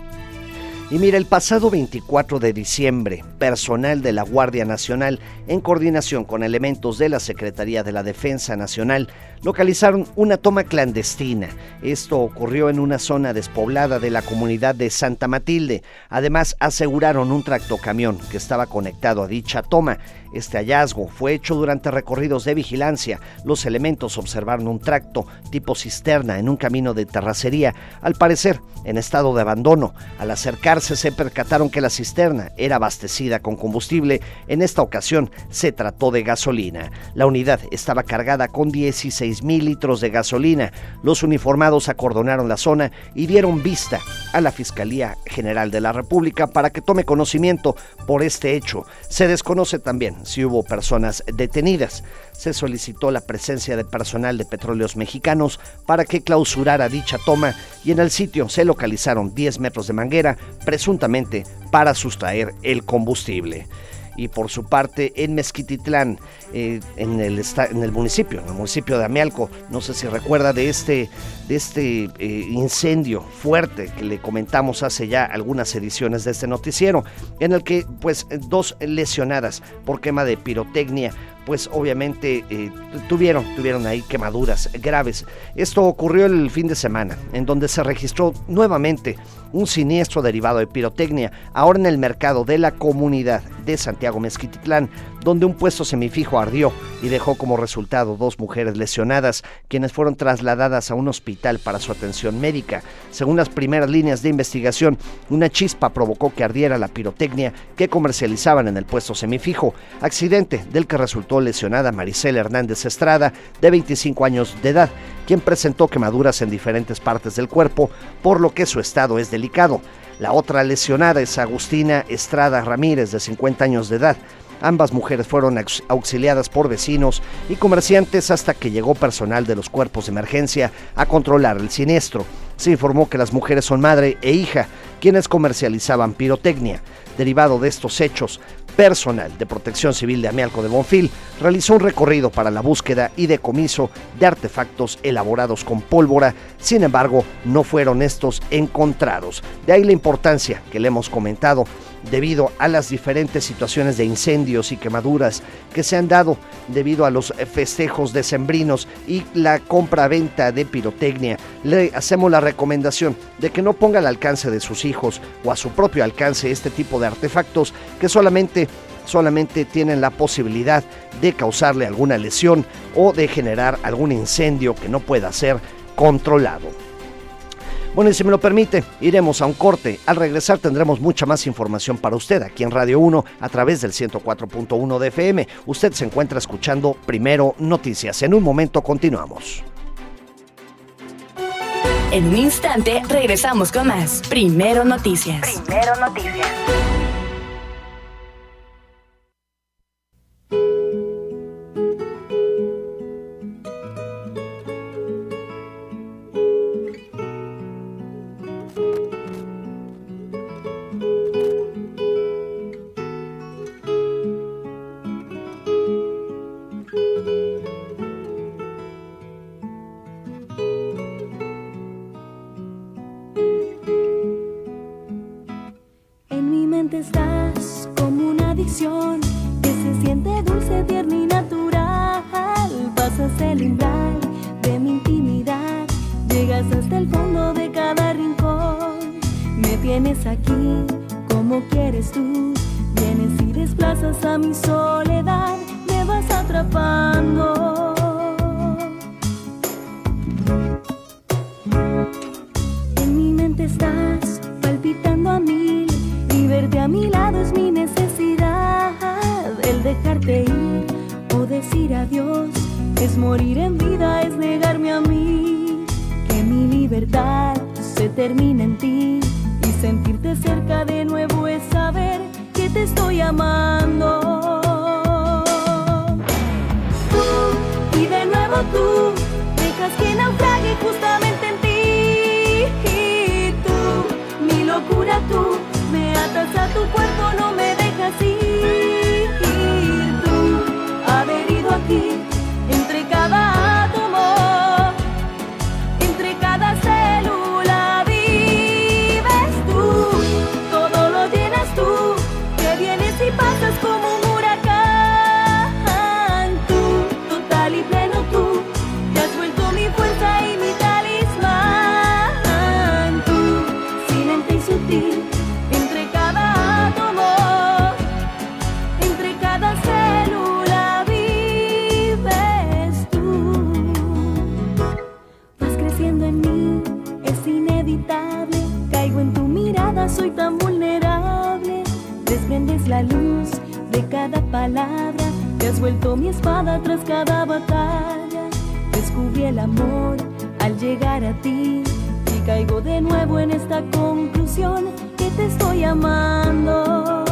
Y mira, el pasado veinticuatro de diciembre, personal de la Guardia Nacional, en coordinación con elementos de la Secretaría de la Defensa Nacional, localizaron una toma clandestina. Esto ocurrió en una zona despoblada de la comunidad de Santa Matilde. Además, aseguraron un tractocamión que estaba conectado a dicha toma. Este hallazgo fue hecho durante recorridos de vigilancia. Los elementos observaron un tracto tipo cisterna en un camino de terracería, al parecer en estado de abandono. Al acercarse se percataron que la cisterna era abastecida con combustible. En esta ocasión se trató de gasolina. La unidad estaba cargada con dieciséis mil litros de gasolina. Los uniformados acordonaron la zona y dieron vista a la Fiscalía General de la República para que tome conocimiento por este hecho. Se desconoce también si hubo personas detenidas. Se solicitó la presencia de personal de Petróleos Mexicanos para que clausurara dicha toma y en el sitio se localizaron diez metros de manguera, presuntamente para sustraer el combustible. Y por su parte, en Mezquititlán, eh, en, el esta, en el municipio, en el municipio de Amealco, no sé si recuerda de este, de este eh, incendio fuerte que le comentamos hace ya algunas ediciones de este noticiero, en el que pues dos lesionadas por quema de pirotecnia, pues obviamente eh, tuvieron, tuvieron ahí quemaduras graves. Esto ocurrió el fin de semana, en donde se registró nuevamente un siniestro derivado de pirotecnia, ahora en el mercado de la comunidad de Santiago Mezquititlán, donde un puesto semifijo ardió y dejó como resultado dos mujeres lesionadas, quienes fueron trasladadas a un hospital para su atención médica. Según las primeras líneas de investigación, una chispa provocó que ardiera la pirotecnia que comercializaban en el puesto semifijo, accidente del que resultó lesionada Maricela Hernández Estrada, de veinticinco años de edad, quien presentó quemaduras en diferentes partes del cuerpo, por lo que su estado es delicado. La otra lesionada es Agustina Estrada Ramírez, de cincuenta años de edad. Ambas mujeres fueron aux- auxiliadas por vecinos y comerciantes hasta que llegó personal de los cuerpos de emergencia a controlar el siniestro. Se informó que las mujeres son madre e hija, quienes comercializaban pirotecnia. Derivado de estos hechos, personal de Protección Civil de Amealco de Bonfil realizó un recorrido para la búsqueda y decomiso de artefactos elaborados con pólvora. Sin embargo, no fueron estos encontrados. De ahí la importancia que le hemos comentado, debido a las diferentes situaciones de incendios y quemaduras que se han dado debido a los festejos decembrinos y la compra-venta de pirotecnia. Le hacemos la recomendación de que no ponga al alcance de sus hijos o a su propio alcance este tipo de artefactos que solamente solamente tienen la posibilidad de causarle alguna lesión o de generar algún incendio que no pueda ser controlado. Bueno, y si me lo permite, iremos a un corte. Al regresar tendremos mucha más información para usted aquí en Radio uno a través del ciento cuatro punto uno de F M. Usted se encuentra escuchando Primero Noticias. En un momento continuamos. En un instante regresamos con más. Primero Noticias. Primero Noticias. Estás como una adicción que se siente dulce, tierna y natural. Pasas el umbral de mi intimidad, llegas hasta el fondo de cada rincón. Me tienes aquí como quieres tú, vienes y desplazas a mi soledad, me vas atrapando. En mi mente estás palpitando a mí, verte a mi lado es mi necesidad. El dejarte ir o decir adiós es morir en vida, es negarme a mí. Que mi libertad se termine en ti y sentirte cerca de nuevo es saber que te estoy amando. Tú y de nuevo tú dejas que naufrague justamente en ti. Y tú, mi locura tú, me atas a tu cuerpo, no me dejas ir. Tú, adherido aquí, entre cada átomo, entre cada célula vives tú. Todo lo llenas tú, que vienes y pasas como un huracán. Tú, total y pleno tú, te has vuelto mi fuerza y mi talismán. Tú, silente y sutil, soy tan vulnerable, desprendes la luz de cada palabra, te has vuelto mi espada tras cada batalla. Descubrí el amor al llegar a ti y caigo de nuevo en esta conclusión que te estoy amando.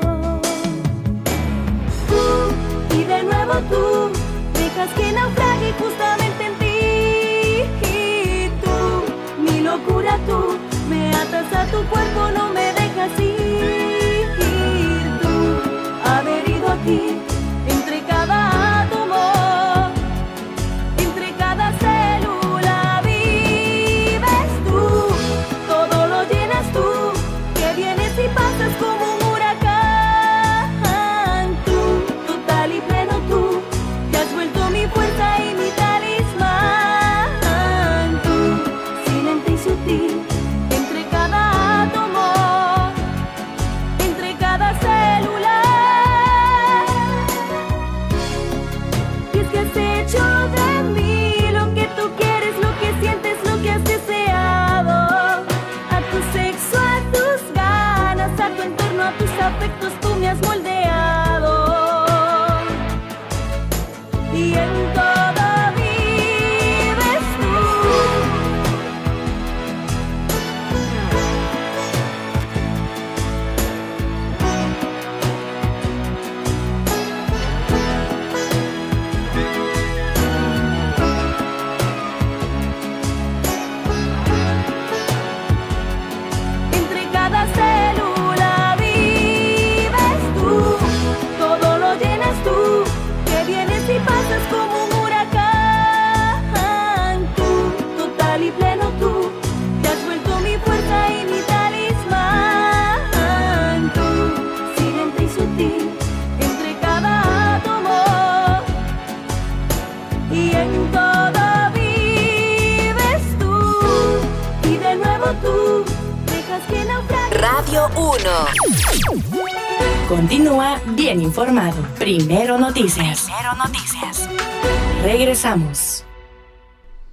Tú y de nuevo tú dejas que naufrague justamente en ti. Y tú, mi locura tú, me atas a tu cuerpo, no me dejas ir. Tú, adherido aquí, entre cada átomo, entre cada célula vives tú. Todo lo llenas tú, que vienes y pasas como un huracán. Tú, total y pleno tú, te has vuelto mi fuerza y mi talismán. Tú, silente y sutil, afectos tú me has moldeado y en todo vives tú. Entre cada célula tú, que vienes y pasas como un huracán. Tú, total y pleno tú, te has vuelto mi fuerza y mi talismán. Tú, silente y sutil, entre cada átomo, y en todo vives tú. Y de nuevo tú dejas que naufrague. Radio uno. Continúa bien informado. Primero Noticias. Primero Noticias. Regresamos.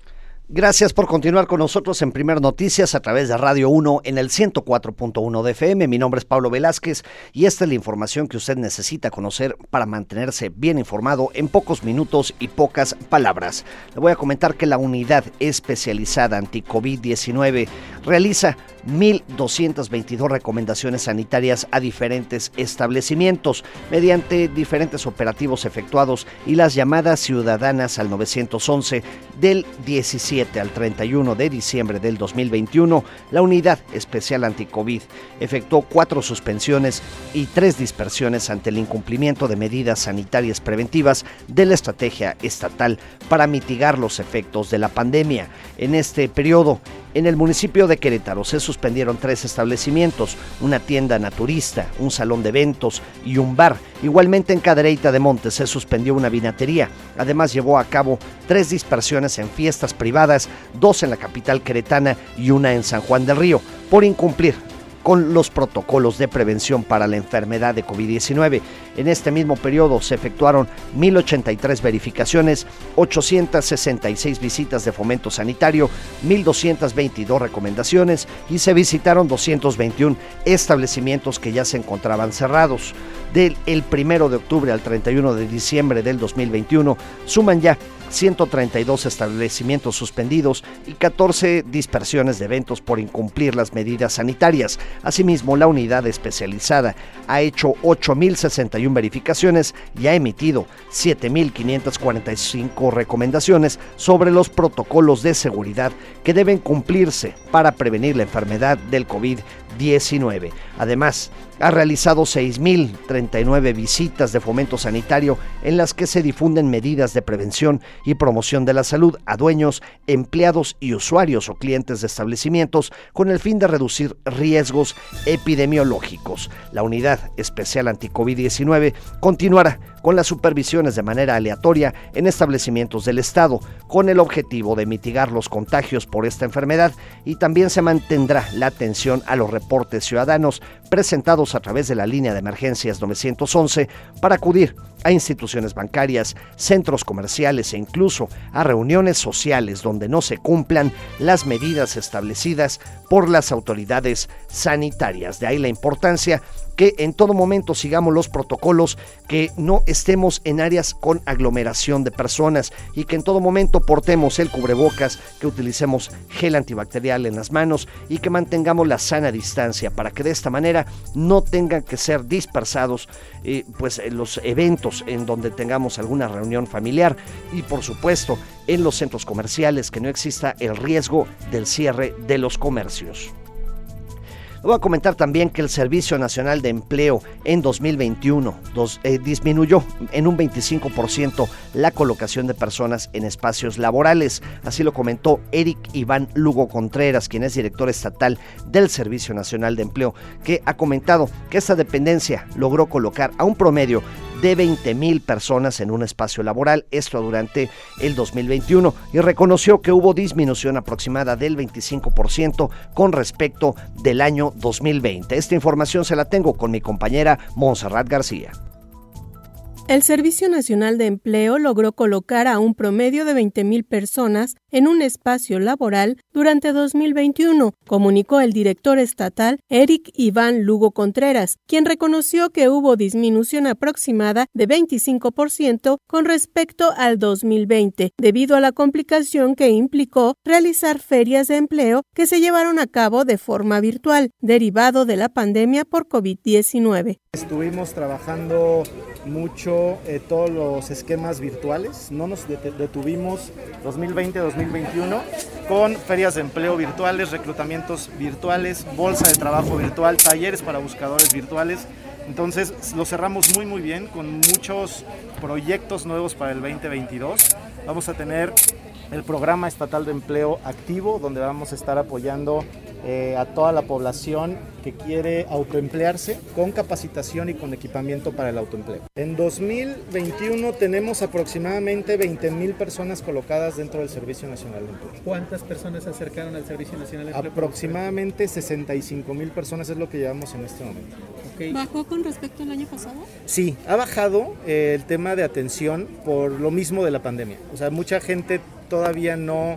Gracias por continuar con nosotros en Primer Noticias a través de Radio uno en el ciento cuatro punto uno de F M. Mi nombre es Pablo Velázquez y esta es la información que usted necesita conocer para mantenerse bien informado en pocos minutos y pocas palabras. Le voy a comentar que la Unidad Especializada Anti-COVID diecinueve realiza mil doscientas veintidós recomendaciones sanitarias a diferentes establecimientos mediante diferentes operativos efectuados y las llamadas ciudadanas al nueve once del diecisiete al treinta y uno de diciembre del dos mil veintiuno. La Unidad Especial Anticovid efectuó cuatro suspensiones y tres dispersiones ante el incumplimiento de medidas sanitarias preventivas de la estrategia estatal para mitigar los efectos de la pandemia. En este periodo, en el municipio de Querétaro se suspendieron tres establecimientos, una tienda naturista, un salón de eventos y un bar. Igualmente en Cadereyta de Montes se suspendió una vinatería. Además llevó a cabo tres dispersiones en fiestas privadas, dos en la capital queretana y una en San Juan del Río, por incumplir con los protocolos de prevención para la enfermedad de COVID diecinueve. En este mismo periodo se efectuaron mil ochenta y tres verificaciones, ochocientas sesenta y seis visitas de fomento sanitario, mil doscientas veintidós recomendaciones y se visitaron doscientos veintiún establecimientos que ya se encontraban cerrados. Del el primero de octubre al treinta y uno de diciembre del dos mil veintiuno suman ya ciento treinta y dos establecimientos suspendidos y catorce dispersiones de eventos por incumplir las medidas sanitarias. Asimismo, la unidad especializada ha hecho ocho mil sesenta y uno verificaciones y ha emitido siete mil quinientas cuarenta y cinco recomendaciones sobre los protocolos de seguridad que deben cumplirse para prevenir la enfermedad del COVID diecinueve. Además, ha realizado seis mil treinta y nueve visitas de fomento sanitario en las que se difunden medidas de prevención y promoción de la salud a dueños, empleados y usuarios o clientes de establecimientos con el fin de reducir riesgos epidemiológicos. La Unidad Especial Anticovid diecinueve continuará con las supervisiones de manera aleatoria en establecimientos del Estado, con el objetivo de mitigar los contagios por esta enfermedad, y también se mantendrá la atención a los reportes ciudadanos presentados a través de la línea de emergencias nueve once para acudir a instituciones bancarias, centros comerciales e incluso a reuniones sociales donde no se cumplan las medidas establecidas por las autoridades sanitarias. De ahí la importancia que en todo momento sigamos los protocolos, que no estemos en áreas con aglomeración de personas y que en todo momento portemos el cubrebocas, que utilicemos gel antibacterial en las manos y que mantengamos la sana distancia para que de esta manera no tengan que ser dispersados eh, pues los eventos en donde tengamos alguna reunión familiar y por supuesto en los centros comerciales, que no exista el riesgo del cierre de los comercios. Voy a comentar también que el Servicio Nacional de Empleo en dos mil veintiuno dos, eh, disminuyó en un veinticinco por ciento la colocación de personas en espacios laborales. Así lo comentó Eric Iván Lugo Contreras, quien es director estatal del Servicio Nacional de Empleo, que ha comentado que esta dependencia logró colocar a un promedio de veinte mil personas en un espacio laboral, esto durante el dos mil veintiuno, y reconoció que hubo disminución aproximada del veinticinco por ciento con respecto del año dos mil veinte. Esta información se la tengo con mi compañera Montserrat García. El Servicio Nacional de Empleo logró colocar a un promedio de veinte mil personas en un espacio laboral durante dos mil veintiuno, comunicó el director estatal Eric Iván Lugo Contreras, quien reconoció que hubo disminución aproximada de veinticinco por ciento con respecto al dos mil veinte, debido a la complicación que implicó realizar ferias de empleo que se llevaron a cabo de forma virtual, derivado de la pandemia por COVID diecinueve. Estuvimos trabajando mucho eh, todos los esquemas virtuales, no nos detuvimos dos mil veinte dos mil veintiuno con ferias de empleo virtuales, reclutamientos virtuales, bolsa de trabajo virtual, talleres para buscadores virtuales. Entonces lo cerramos muy muy bien con muchos proyectos nuevos para el veinte veintidós. Vamos a tener el programa estatal de empleo activo, donde vamos a estar apoyando eh, a toda la población que quiere autoemplearse con capacitación y con equipamiento para el autoempleo. En dos mil veintiuno tenemos aproximadamente veinte mil personas colocadas dentro del Servicio Nacional de Empleo. ¿Cuántas personas se acercaron al Servicio Nacional de Empleo? Aproximadamente sesenta y cinco mil personas es lo que llevamos en este momento. Okay. ¿Bajó con respecto al año pasado? Sí, ha bajado eh, el tema de atención por lo mismo de la pandemia. O sea, mucha gente todavía no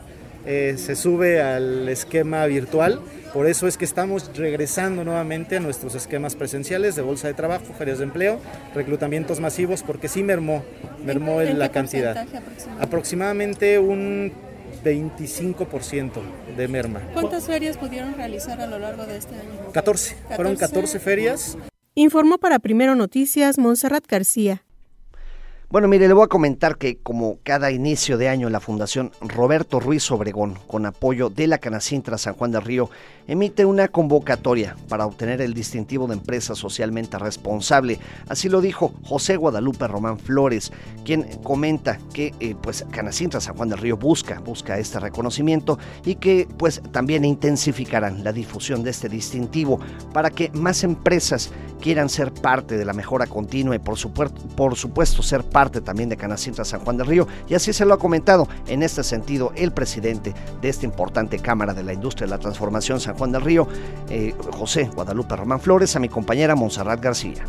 eh, se sube al esquema virtual. Por eso es que estamos regresando nuevamente a nuestros esquemas presenciales de bolsa de trabajo, ferias de empleo, reclutamientos masivos, porque sí mermó, mermó ¿En, en la qué cantidad. Aproximadamente? aproximadamente un veinticinco por ciento de merma. ¿Cuántas ferias pudieron realizar a lo largo de este año? catorce, fueron catorce ferias. Informó para Primero Noticias Montserrat García. Bueno, mire, le voy a comentar que como cada inicio de año la Fundación Roberto Ruiz Obregón, con apoyo de la Canacintra San Juan del Río, emite una convocatoria para obtener el distintivo de empresa socialmente responsable. Así lo dijo José Guadalupe Román Flores, quien comenta que eh, pues Canacintra San Juan del Río busca, busca este reconocimiento y que pues también intensificarán la difusión de este distintivo para que más empresas quieran ser parte de la mejora continua y por supuesto, por supuesto ser parte también de Canacintra San Juan del Río, y así se lo ha comentado en este sentido el presidente de esta importante Cámara de la Industria de la Transformación San Juan del Río, eh, José Guadalupe Román Flores, a mi compañera Montserrat García.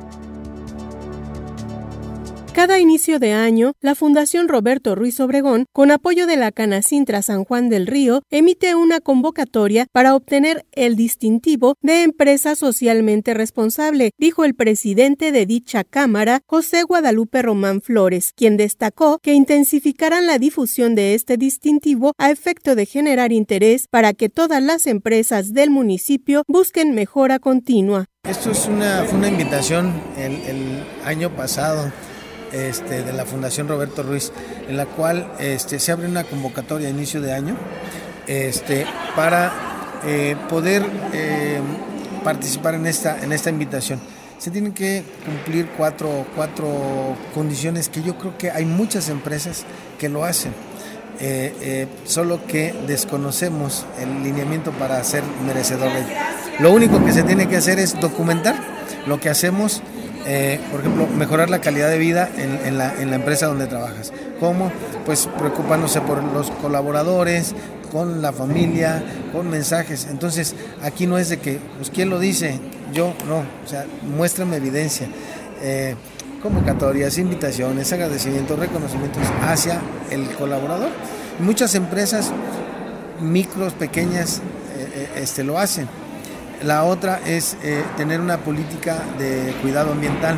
Cada inicio de año, la Fundación Roberto Ruiz Obregón, con apoyo de la Canacintra San Juan del Río, emite una convocatoria para obtener el distintivo de empresa socialmente responsable, dijo el presidente de dicha cámara, José Guadalupe Román Flores, quien destacó que intensificarán la difusión de este distintivo a efecto de generar interés para que todas las empresas del municipio busquen mejora continua. Esto es una, fue una invitación el, el año pasado Este, de la Fundación Roberto Ruiz, en la cual este, se abre una convocatoria a inicio de año este, para eh, poder eh, participar en esta, en esta invitación. Se tienen que cumplir cuatro, cuatro condiciones que yo creo que hay muchas empresas que lo hacen, eh, eh, solo que desconocemos el lineamiento para ser merecedor de ello. Lo único que se tiene que hacer es documentar lo que hacemos. Eh, por ejemplo, mejorar la calidad de vida en, en, la, en la empresa donde trabajas. ¿Cómo? Pues preocupándose por los colaboradores, con la familia, con mensajes. Entonces, aquí no es de que, pues, ¿quién lo dice? Yo, no. O sea, muéstrame evidencia. Eh, convocatorias, invitaciones, agradecimientos, reconocimientos hacia el colaborador. Muchas empresas, micros, pequeñas, eh, este, lo hacen. La otra es eh, tener una política de cuidado ambiental,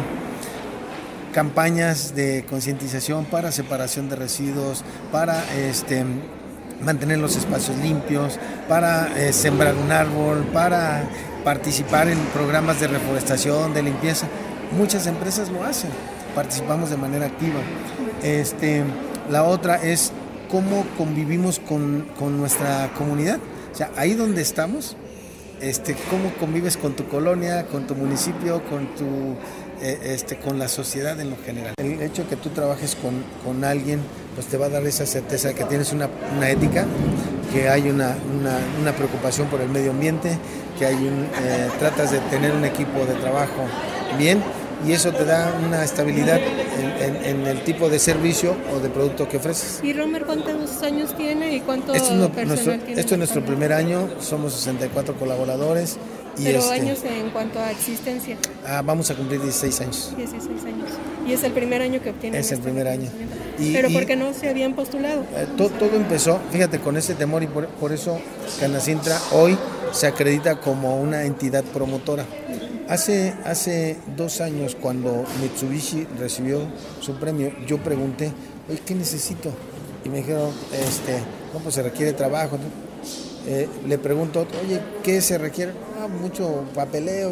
campañas de concientización para separación de residuos, para este, mantener los espacios limpios, para eh, sembrar un árbol, para participar en programas de reforestación, de limpieza. Muchas empresas lo hacen, participamos de manera activa. Este, la otra es cómo convivimos con, con nuestra comunidad, o sea, ahí donde estamos. Este, cómo convives con tu colonia, con tu municipio, con tu, eh, este, con la sociedad en lo general. El hecho de que tú trabajes con, con alguien, pues te va a dar esa certeza de que tienes una, una ética, que hay una, una, una preocupación por el medio ambiente, que hay un, eh, tratas de tener un equipo de trabajo bien, y eso te da una estabilidad en, en, en el tipo de servicio o de producto que ofreces. ¿Y Romer cuántos años tiene y cuánto esto es no, personal nuestro, tiene? Esto es nuestro primer año, somos sesenta y cuatro colaboradores. Y Pero este, años en cuanto a existencia. Ah, vamos a cumplir dieciséis años. dieciséis años. Y es el primer año que obtienen. Es el este primer año. Y, Pero ¿por qué no se habían postulado? Eh, to, todo empezó, fíjate, con ese temor, y por, por eso Canacintra hoy se acredita como una entidad promotora. Hace, hace dos años, cuando Mitsubishi recibió su premio, yo pregunté, oye, ¿qué necesito? Y me dijeron, este, no, pues se requiere trabajo. Eh, le pregunto, oye, ¿qué se requiere? Ah, mucho papeleo.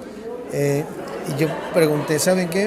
Eh, y yo pregunté, ¿saben qué?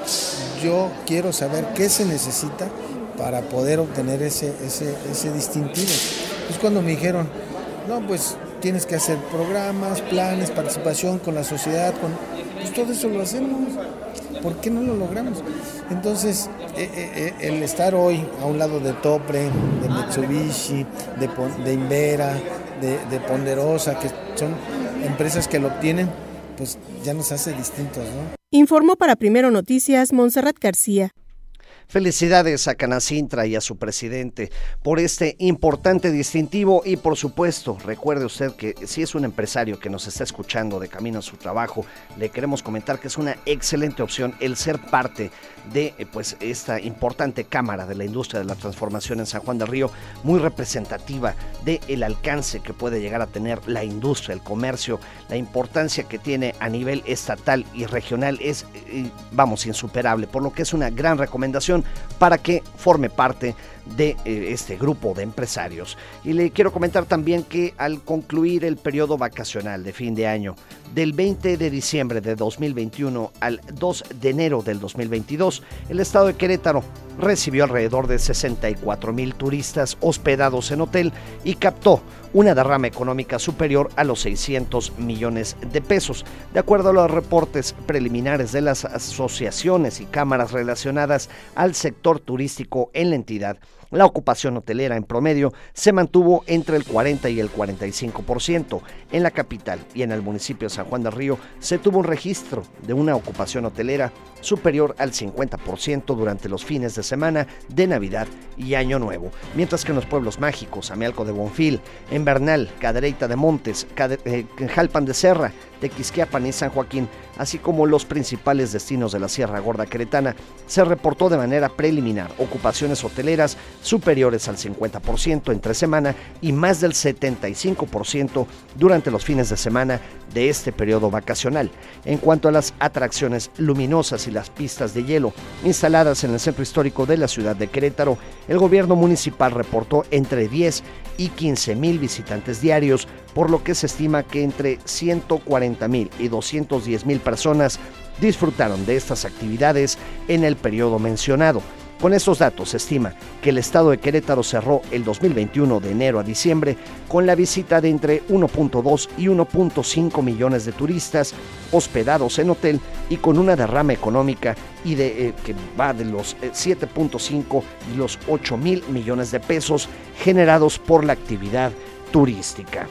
Yo quiero saber qué se necesita para poder obtener ese, ese, ese distintivo. Pues cuando me dijeron, no, pues tienes que hacer programas, planes, participación con la sociedad, con... pues todo eso lo hacemos. ¿Por qué no lo logramos? Entonces, eh, eh, el estar hoy a un lado de Topre, de Mitsubishi, de, de Invera, de, de Ponderosa, que son empresas que lo obtienen, pues ya nos hace distintos, ¿no? Informó para Primero Noticias Montserrat García. Felicidades a Canacintra y a su presidente por este importante distintivo y por supuesto, recuerde usted que si es un empresario que nos está escuchando de camino a su trabajo, le queremos comentar que es una excelente opción el ser parte de pues esta importante cámara de la industria de la transformación en San Juan del Río, muy representativa del alcance que puede llegar a tener la industria, el comercio, la importancia que tiene a nivel estatal y regional es, vamos, insuperable, por lo que es una gran recomendación para que forme parte de eh, este grupo de empresarios. Y le quiero comentar también que al concluir el periodo vacacional de fin de año, del veinte de diciembre de dos mil veintiuno al dos de enero del dos mil veintidós, el estado de Querétaro recibió alrededor de sesenta y cuatro mil turistas hospedados en hotel y captó una derrama económica superior a los seiscientos millones de pesos. De acuerdo a los reportes preliminares de las asociaciones y cámaras relacionadas al sector turístico en la entidad, la ocupación hotelera en promedio se mantuvo entre el cuarenta y el cuarenta y cinco por ciento. En la capital y en el municipio de San Juan del Río se tuvo un registro de una ocupación hotelera superior al cincuenta por ciento durante los fines de semana de Navidad y Año Nuevo, mientras que en los pueblos mágicos, Amealco de Bonfil, en Bernal, Cadereyta de Montes, Cade- eh, Jalpan de Serra, Tequisquiapan y San Joaquín, así como los principales destinos de la Sierra Gorda Queretana, se reportó de manera preliminar ocupaciones hoteleras superiores al cincuenta por ciento entre semana y más del setenta y cinco por ciento durante los fines de semana de este periodo vacacional. En cuanto a las atracciones luminosas y las pistas de hielo instaladas en el centro histórico de la ciudad de Querétaro, el gobierno municipal reportó entre diez y quince mil visitantes diarios, por lo que se estima que entre ciento cuarenta mil y doscientos diez mil personas disfrutaron de estas actividades en el periodo mencionado. Con estos datos se estima que el estado de Querétaro cerró el dos mil veintiuno de enero a diciembre con la visita de entre uno punto dos y uno punto cinco millones de turistas hospedados en hotel y con una derrama económica y de, eh, que va de los eh, siete punto cinco y los ocho mil millones de pesos generados por la actividad turística.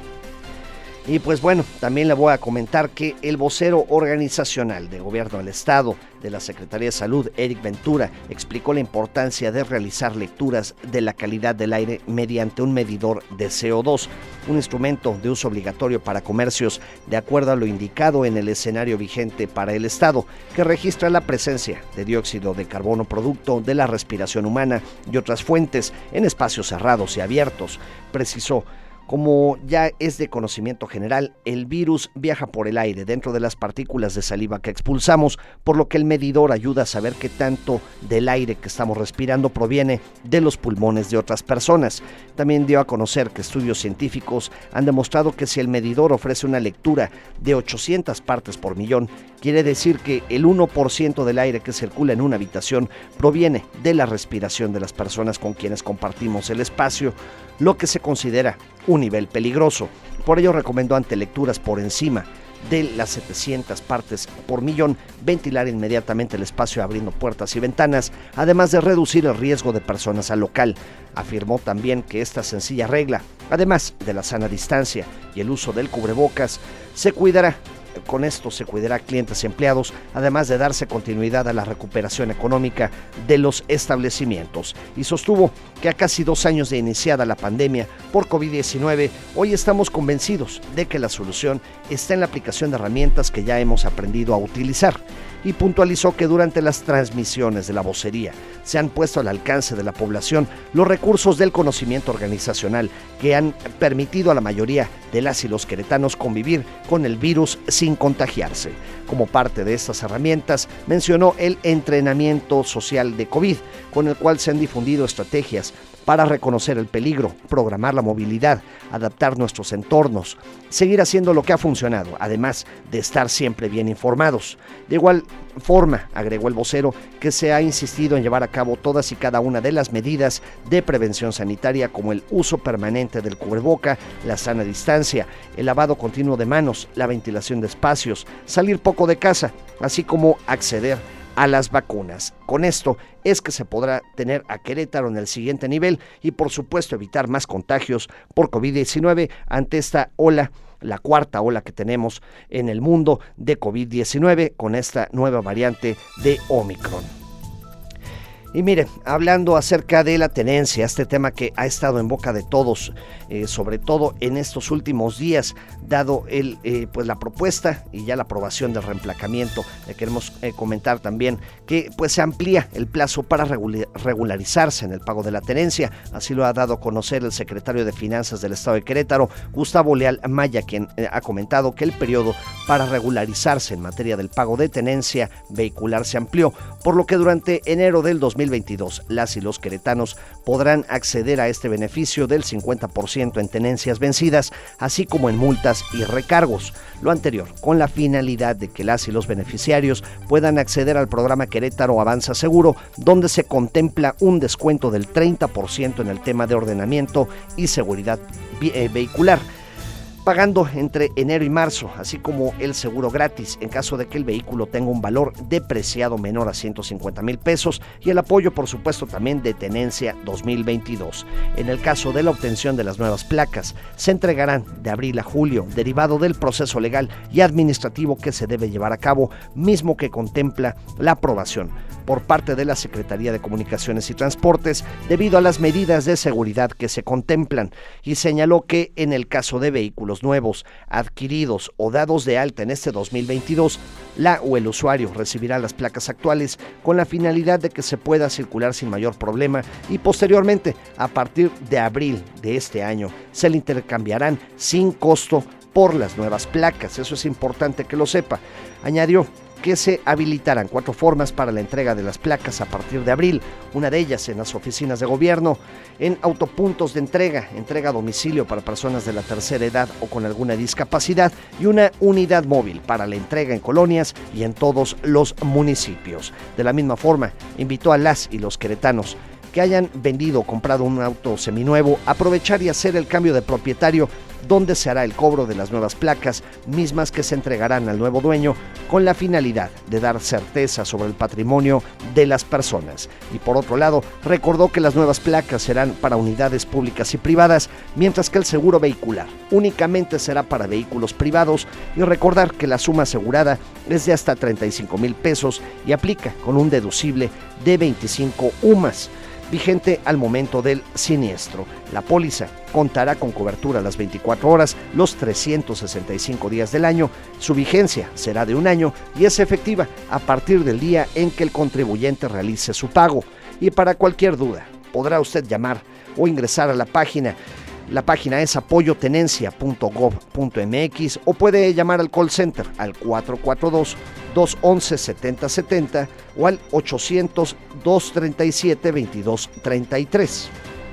Y pues bueno, también le voy a comentar que el vocero organizacional de Gobierno del Estado de la Secretaría de Salud, Eric Ventura, explicó la importancia de realizar lecturas de la calidad del aire mediante un medidor de C O dos, un instrumento de uso obligatorio para comercios de acuerdo a lo indicado en el escenario vigente para el Estado, que registra la presencia de dióxido de carbono producto de la respiración humana y otras fuentes en espacios cerrados y abiertos. Precisó: como ya es de conocimiento general, el virus viaja por el aire dentro de las partículas de saliva que expulsamos, por lo que el medidor ayuda a saber qué tanto del aire que estamos respirando proviene de los pulmones de otras personas. También dio a conocer que estudios científicos han demostrado que si el medidor ofrece una lectura de ochocientas partes por millón, quiere decir que el uno por ciento del aire que circula en una habitación proviene de la respiración de las personas con quienes compartimos el espacio, lo que se considera un nivel peligroso. Por ello recomendó, ante lecturas por encima de las setecientas partes por millón, ventilar inmediatamente el espacio abriendo puertas y ventanas, además de reducir el riesgo de personas al local. Afirmó también que esta sencilla regla, además de la sana distancia y el uso del cubrebocas, se cuidará Con esto se cuidará a clientes y empleados, además de darse continuidad a la recuperación económica de los establecimientos. Y sostuvo que a casi dos años de iniciada la pandemia por COVID diecinueve, hoy estamos convencidos de que la solución está en la aplicación de herramientas que ya hemos aprendido a utilizar. Y puntualizó que durante las transmisiones de la vocería se han puesto al alcance de la población los recursos del conocimiento organizacional que han permitido a la mayoría de las y los queretanos convivir con el virus sin contagiarse. Como parte de estas herramientas, mencionó el entrenamiento social de COVID, con el cual se han difundido estrategias para reconocer el peligro, programar la movilidad, adaptar nuestros entornos, seguir haciendo lo que ha funcionado, además de estar siempre bien informados. De igual forma, agregó el vocero, que se ha insistido en llevar a cabo todas y cada una de las medidas de prevención sanitaria, como el uso permanente del cubreboca, la sana distancia, el lavado continuo de manos, la ventilación de espacios, salir poco de casa, así como acceder a las vacunas. Con esto es que se podrá tener a Querétaro en el siguiente nivel y, por supuesto, evitar más contagios por COVID diecinueve ante esta ola, la cuarta ola que tenemos en el mundo de COVID diecinueve con esta nueva variante de Omicron. Y mire, hablando acerca de la tenencia, este tema que ha estado en boca de todos, eh, sobre todo en estos últimos días, dado el, eh, pues la propuesta y ya la aprobación del reemplacamiento, le queremos eh, comentar también que pues se amplía el plazo para regula- regularizarse en el pago de la tenencia. Así lo ha dado a conocer el secretario de Finanzas del Estado de Querétaro, Gustavo Leal Maya, quien eh, ha comentado que el periodo para regularizarse en materia del pago de tenencia vehicular se amplió, por lo que durante enero del dos mil veintidós las y los queretanos podrán acceder a este beneficio del cincuenta por ciento en tenencias vencidas, así como en multas y recargos. Lo anterior con la finalidad de que las y los beneficiarios puedan acceder al programa Querétaro Avanza Seguro, donde se contempla un descuento del treinta por ciento en el tema de ordenamiento y seguridad vehicular, pagando entre enero y marzo, así como el seguro gratis en caso de que el vehículo tenga un valor depreciado menor a ciento cincuenta mil pesos, y el apoyo, por supuesto, también de tenencia dos mil veintidós. En el caso de la obtención de las nuevas placas, se entregarán de abril a julio, derivado del proceso legal y administrativo que se debe llevar a cabo, mismo que contempla la aprobación por parte de la Secretaría de Comunicaciones y Transportes, debido a las medidas de seguridad que se contemplan, y señaló que en el caso de vehículos nuevos, adquiridos o dados de alta en este dos mil veintidós, la o el usuario recibirá las placas actuales con la finalidad de que se pueda circular sin mayor problema, y posteriormente, a partir de abril de este año, se le intercambiarán sin costo por las nuevas placas. Eso es importante que lo sepa. Añadió que se habilitarán cuatro formas para la entrega de las placas a partir de abril, una de ellas en las oficinas de gobierno, en autopuntos de entrega, entrega a domicilio para personas de la tercera edad o con alguna discapacidad, y una unidad móvil para la entrega en colonias y en todos los municipios. De la misma forma, invitó a las y los queretanos que hayan vendido o comprado un auto seminuevo a aprovechar y hacer el cambio de propietario, donde se hará el cobro de las nuevas placas, mismas que se entregarán al nuevo dueño con la finalidad de dar certeza sobre el patrimonio de las personas. Y por otro lado, recordó que las nuevas placas serán para unidades públicas y privadas, mientras que el seguro vehicular únicamente será para vehículos privados, y recordar que la suma asegurada es de hasta treinta y cinco mil pesos y aplica con un deducible de veinticinco U M A S. Vigente al momento del siniestro. La póliza contará con cobertura las veinticuatro horas, los trescientos sesenta y cinco días del año. Su vigencia será de un año y es efectiva a partir del día en que el contribuyente realice su pago. Y para cualquier duda, podrá usted llamar o ingresar a la página. La página es apoyo tenencia punto gob punto m x, o puede llamar al call center al cuatro cuatro dos, dos once, setenta setenta o al ochocientos, dos treinta y siete, veintidós treinta y tres.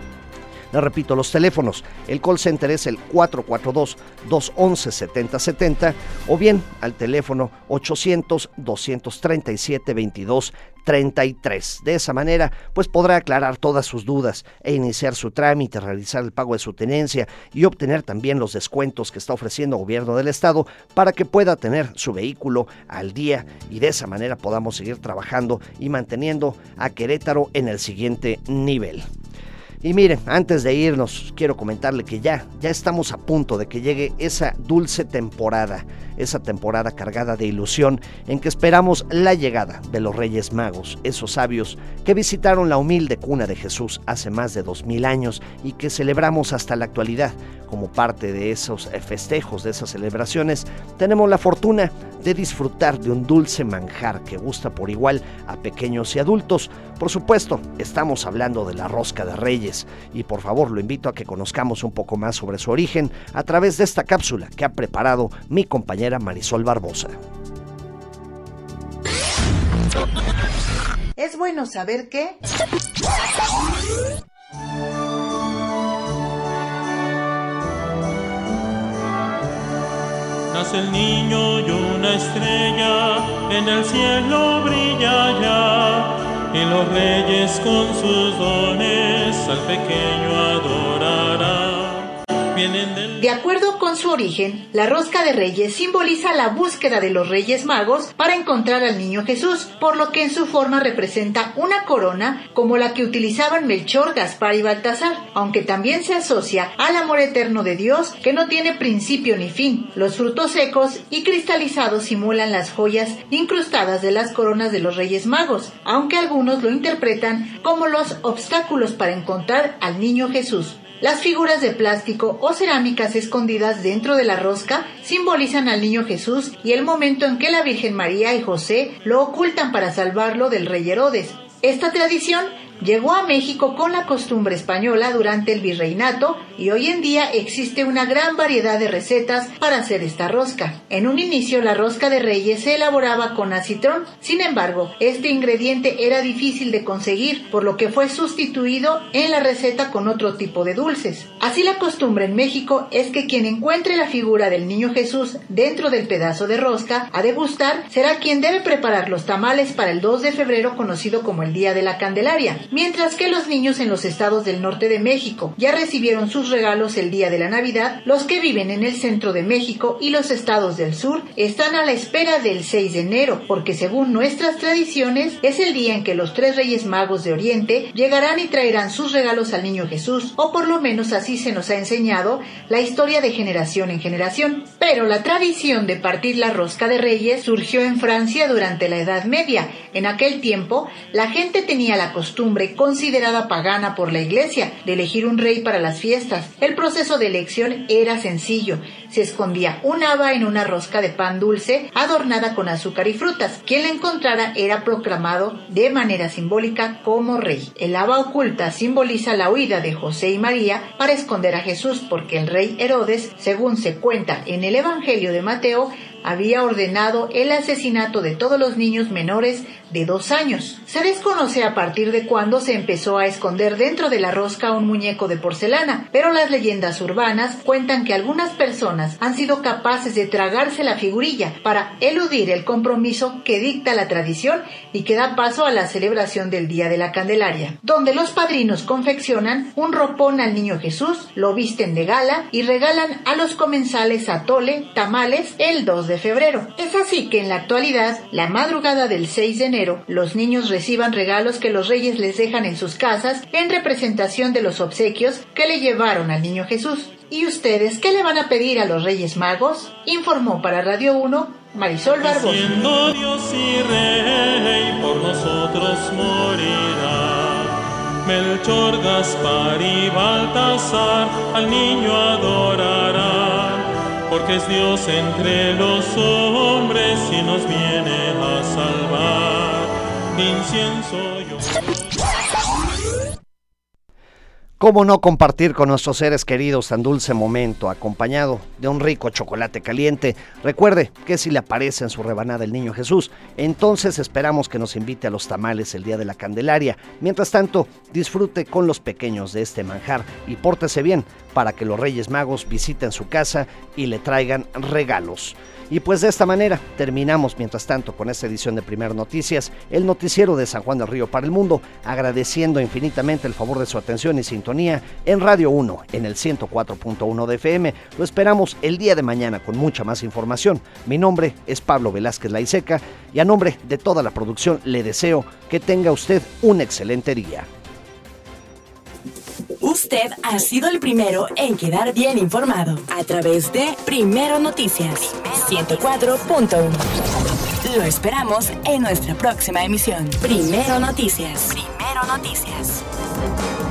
Le repito los teléfonos: el call center es el cuatro cuatro dos, dos once, setenta setenta, o bien al teléfono ochocientos, doscientos treinta y siete, veintidós treinta y tres. De esa manera, pues podrá aclarar todas sus dudas e iniciar su trámite, realizar el pago de su tenencia y obtener también los descuentos que está ofreciendo el gobierno del estado para que pueda tener su vehículo al día, y de esa manera podamos seguir trabajando y manteniendo a Querétaro en el siguiente nivel. Y miren, antes de irnos, quiero comentarle que ya, ya estamos a punto de que llegue esa dulce temporada, esa temporada cargada de ilusión en que esperamos la llegada de los Reyes Magos, esos sabios que visitaron la humilde cuna de Jesús hace más de dos mil años y que celebramos hasta la actualidad. Como parte de esos festejos, de esas celebraciones, tenemos la fortuna de disfrutar de un dulce manjar que gusta por igual a pequeños y adultos. Por supuesto, estamos hablando de la rosca de Reyes, y por favor lo invito a que conozcamos un poco más sobre su origen a través de esta cápsula que ha preparado mi compañera Marisol Barbosa. Es bueno saber que... Nace el niño y una estrella en el cielo brilla ya, y los reyes con sus dones al pequeño adorarán. Vienen del De acuerdo con su origen, la rosca de Reyes simboliza la búsqueda de los Reyes Magos para encontrar al niño Jesús, por lo que en su forma representa una corona como la que utilizaban Melchor, Gaspar y Baltasar, aunque también se asocia al amor eterno de Dios que no tiene principio ni fin. Los frutos secos y cristalizados simulan las joyas incrustadas de las coronas de los Reyes Magos, aunque algunos lo interpretan como los obstáculos para encontrar al niño Jesús. Las figuras de plástico o cerámicas escondidas dentro de la rosca simbolizan al niño Jesús y el momento en que la Virgen María y José lo ocultan para salvarlo del rey Herodes. Esta tradición llegó a México con la costumbre española durante el virreinato y hoy en día existe una gran variedad de recetas para hacer esta rosca. En un inicio la rosca de Reyes se elaboraba con acitrón, sin embargo este ingrediente era difícil de conseguir, por lo que fue sustituido en la receta con otro tipo de dulces. Así la costumbre en México es que quien encuentre la figura del niño Jesús dentro del pedazo de rosca a degustar será quien debe preparar los tamales para el dos de febrero, conocido como el Día de la Candelaria. Mientras que los niños en los estados del norte de México ya recibieron sus regalos el día de la Navidad, los que viven en el centro de México y los estados del sur están a la espera del seis de enero, porque según nuestras tradiciones es el día en que los tres Reyes Magos de Oriente llegarán y traerán sus regalos al niño Jesús, o por lo menos así se nos ha enseñado la historia de generación en generación. Pero la tradición de partir la rosca de Reyes surgió en Francia durante la Edad Media. En aquel tiempo, la gente tenía la costumbre, considerada pagana por la Iglesia, de elegir un rey para las fiestas. El proceso de elección era sencillo. Se escondía un haba en una rosca de pan dulce adornada con azúcar y frutas. Quien la encontrara era proclamado de manera simbólica como rey. El haba oculta simboliza la huida de José y María para esconder a Jesús, porque el rey Herodes, según se cuenta en el Evangelio de Mateo, había ordenado el asesinato de todos los niños menores de dos años. Se desconoce a partir de cuándo se empezó a esconder dentro de la rosca un muñeco de porcelana, pero las leyendas urbanas cuentan que algunas personas han sido capaces de tragarse la figurilla para eludir el compromiso que dicta la tradición y que da paso a la celebración del Día de la Candelaria, donde los padrinos confeccionan un ropón al niño Jesús, lo visten de gala y regalan a los comensales atole, tamales, el dos de febrero. Es así que en la actualidad, la madrugada del seis de enero, los niños reciban regalos que los reyes les dejan en sus casas en representación de los obsequios que le llevaron al niño Jesús. ¿Y ustedes qué le van a pedir a los Reyes Magos? Informó para Radio uno Marisol Barbosa. Siendo Dios y Rey, por nosotros morirá. Melchor, Gaspar y Baltasar al niño adorarán, porque es Dios entre los hombres y nos viene a salvar. Incienso yo. ¿Cómo no compartir con nuestros seres queridos tan dulce momento acompañado de un rico chocolate caliente? Recuerde que si le aparece en su rebanada el niño Jesús, entonces esperamos que nos invite a los tamales el día de la Candelaria. Mientras tanto, disfrute con los pequeños de este manjar y pórtese bien para que los Reyes Magos visiten su casa y le traigan regalos. Y pues de esta manera terminamos mientras tanto con esta edición de Primer Noticias, el noticiero de San Juan del Río para el mundo, agradeciendo infinitamente el favor de su atención y sintonía en Radio uno en el ciento cuatro punto uno de F M. Lo esperamos el día de mañana con mucha más información. Mi nombre es Pablo Velázquez Laiseca y a nombre de toda la producción le deseo que tenga usted un excelente día. Usted ha sido el primero en quedar bien informado a través de Primero Noticias ciento cuatro punto uno. Lo esperamos en nuestra próxima emisión. Primero Noticias. Primero Noticias.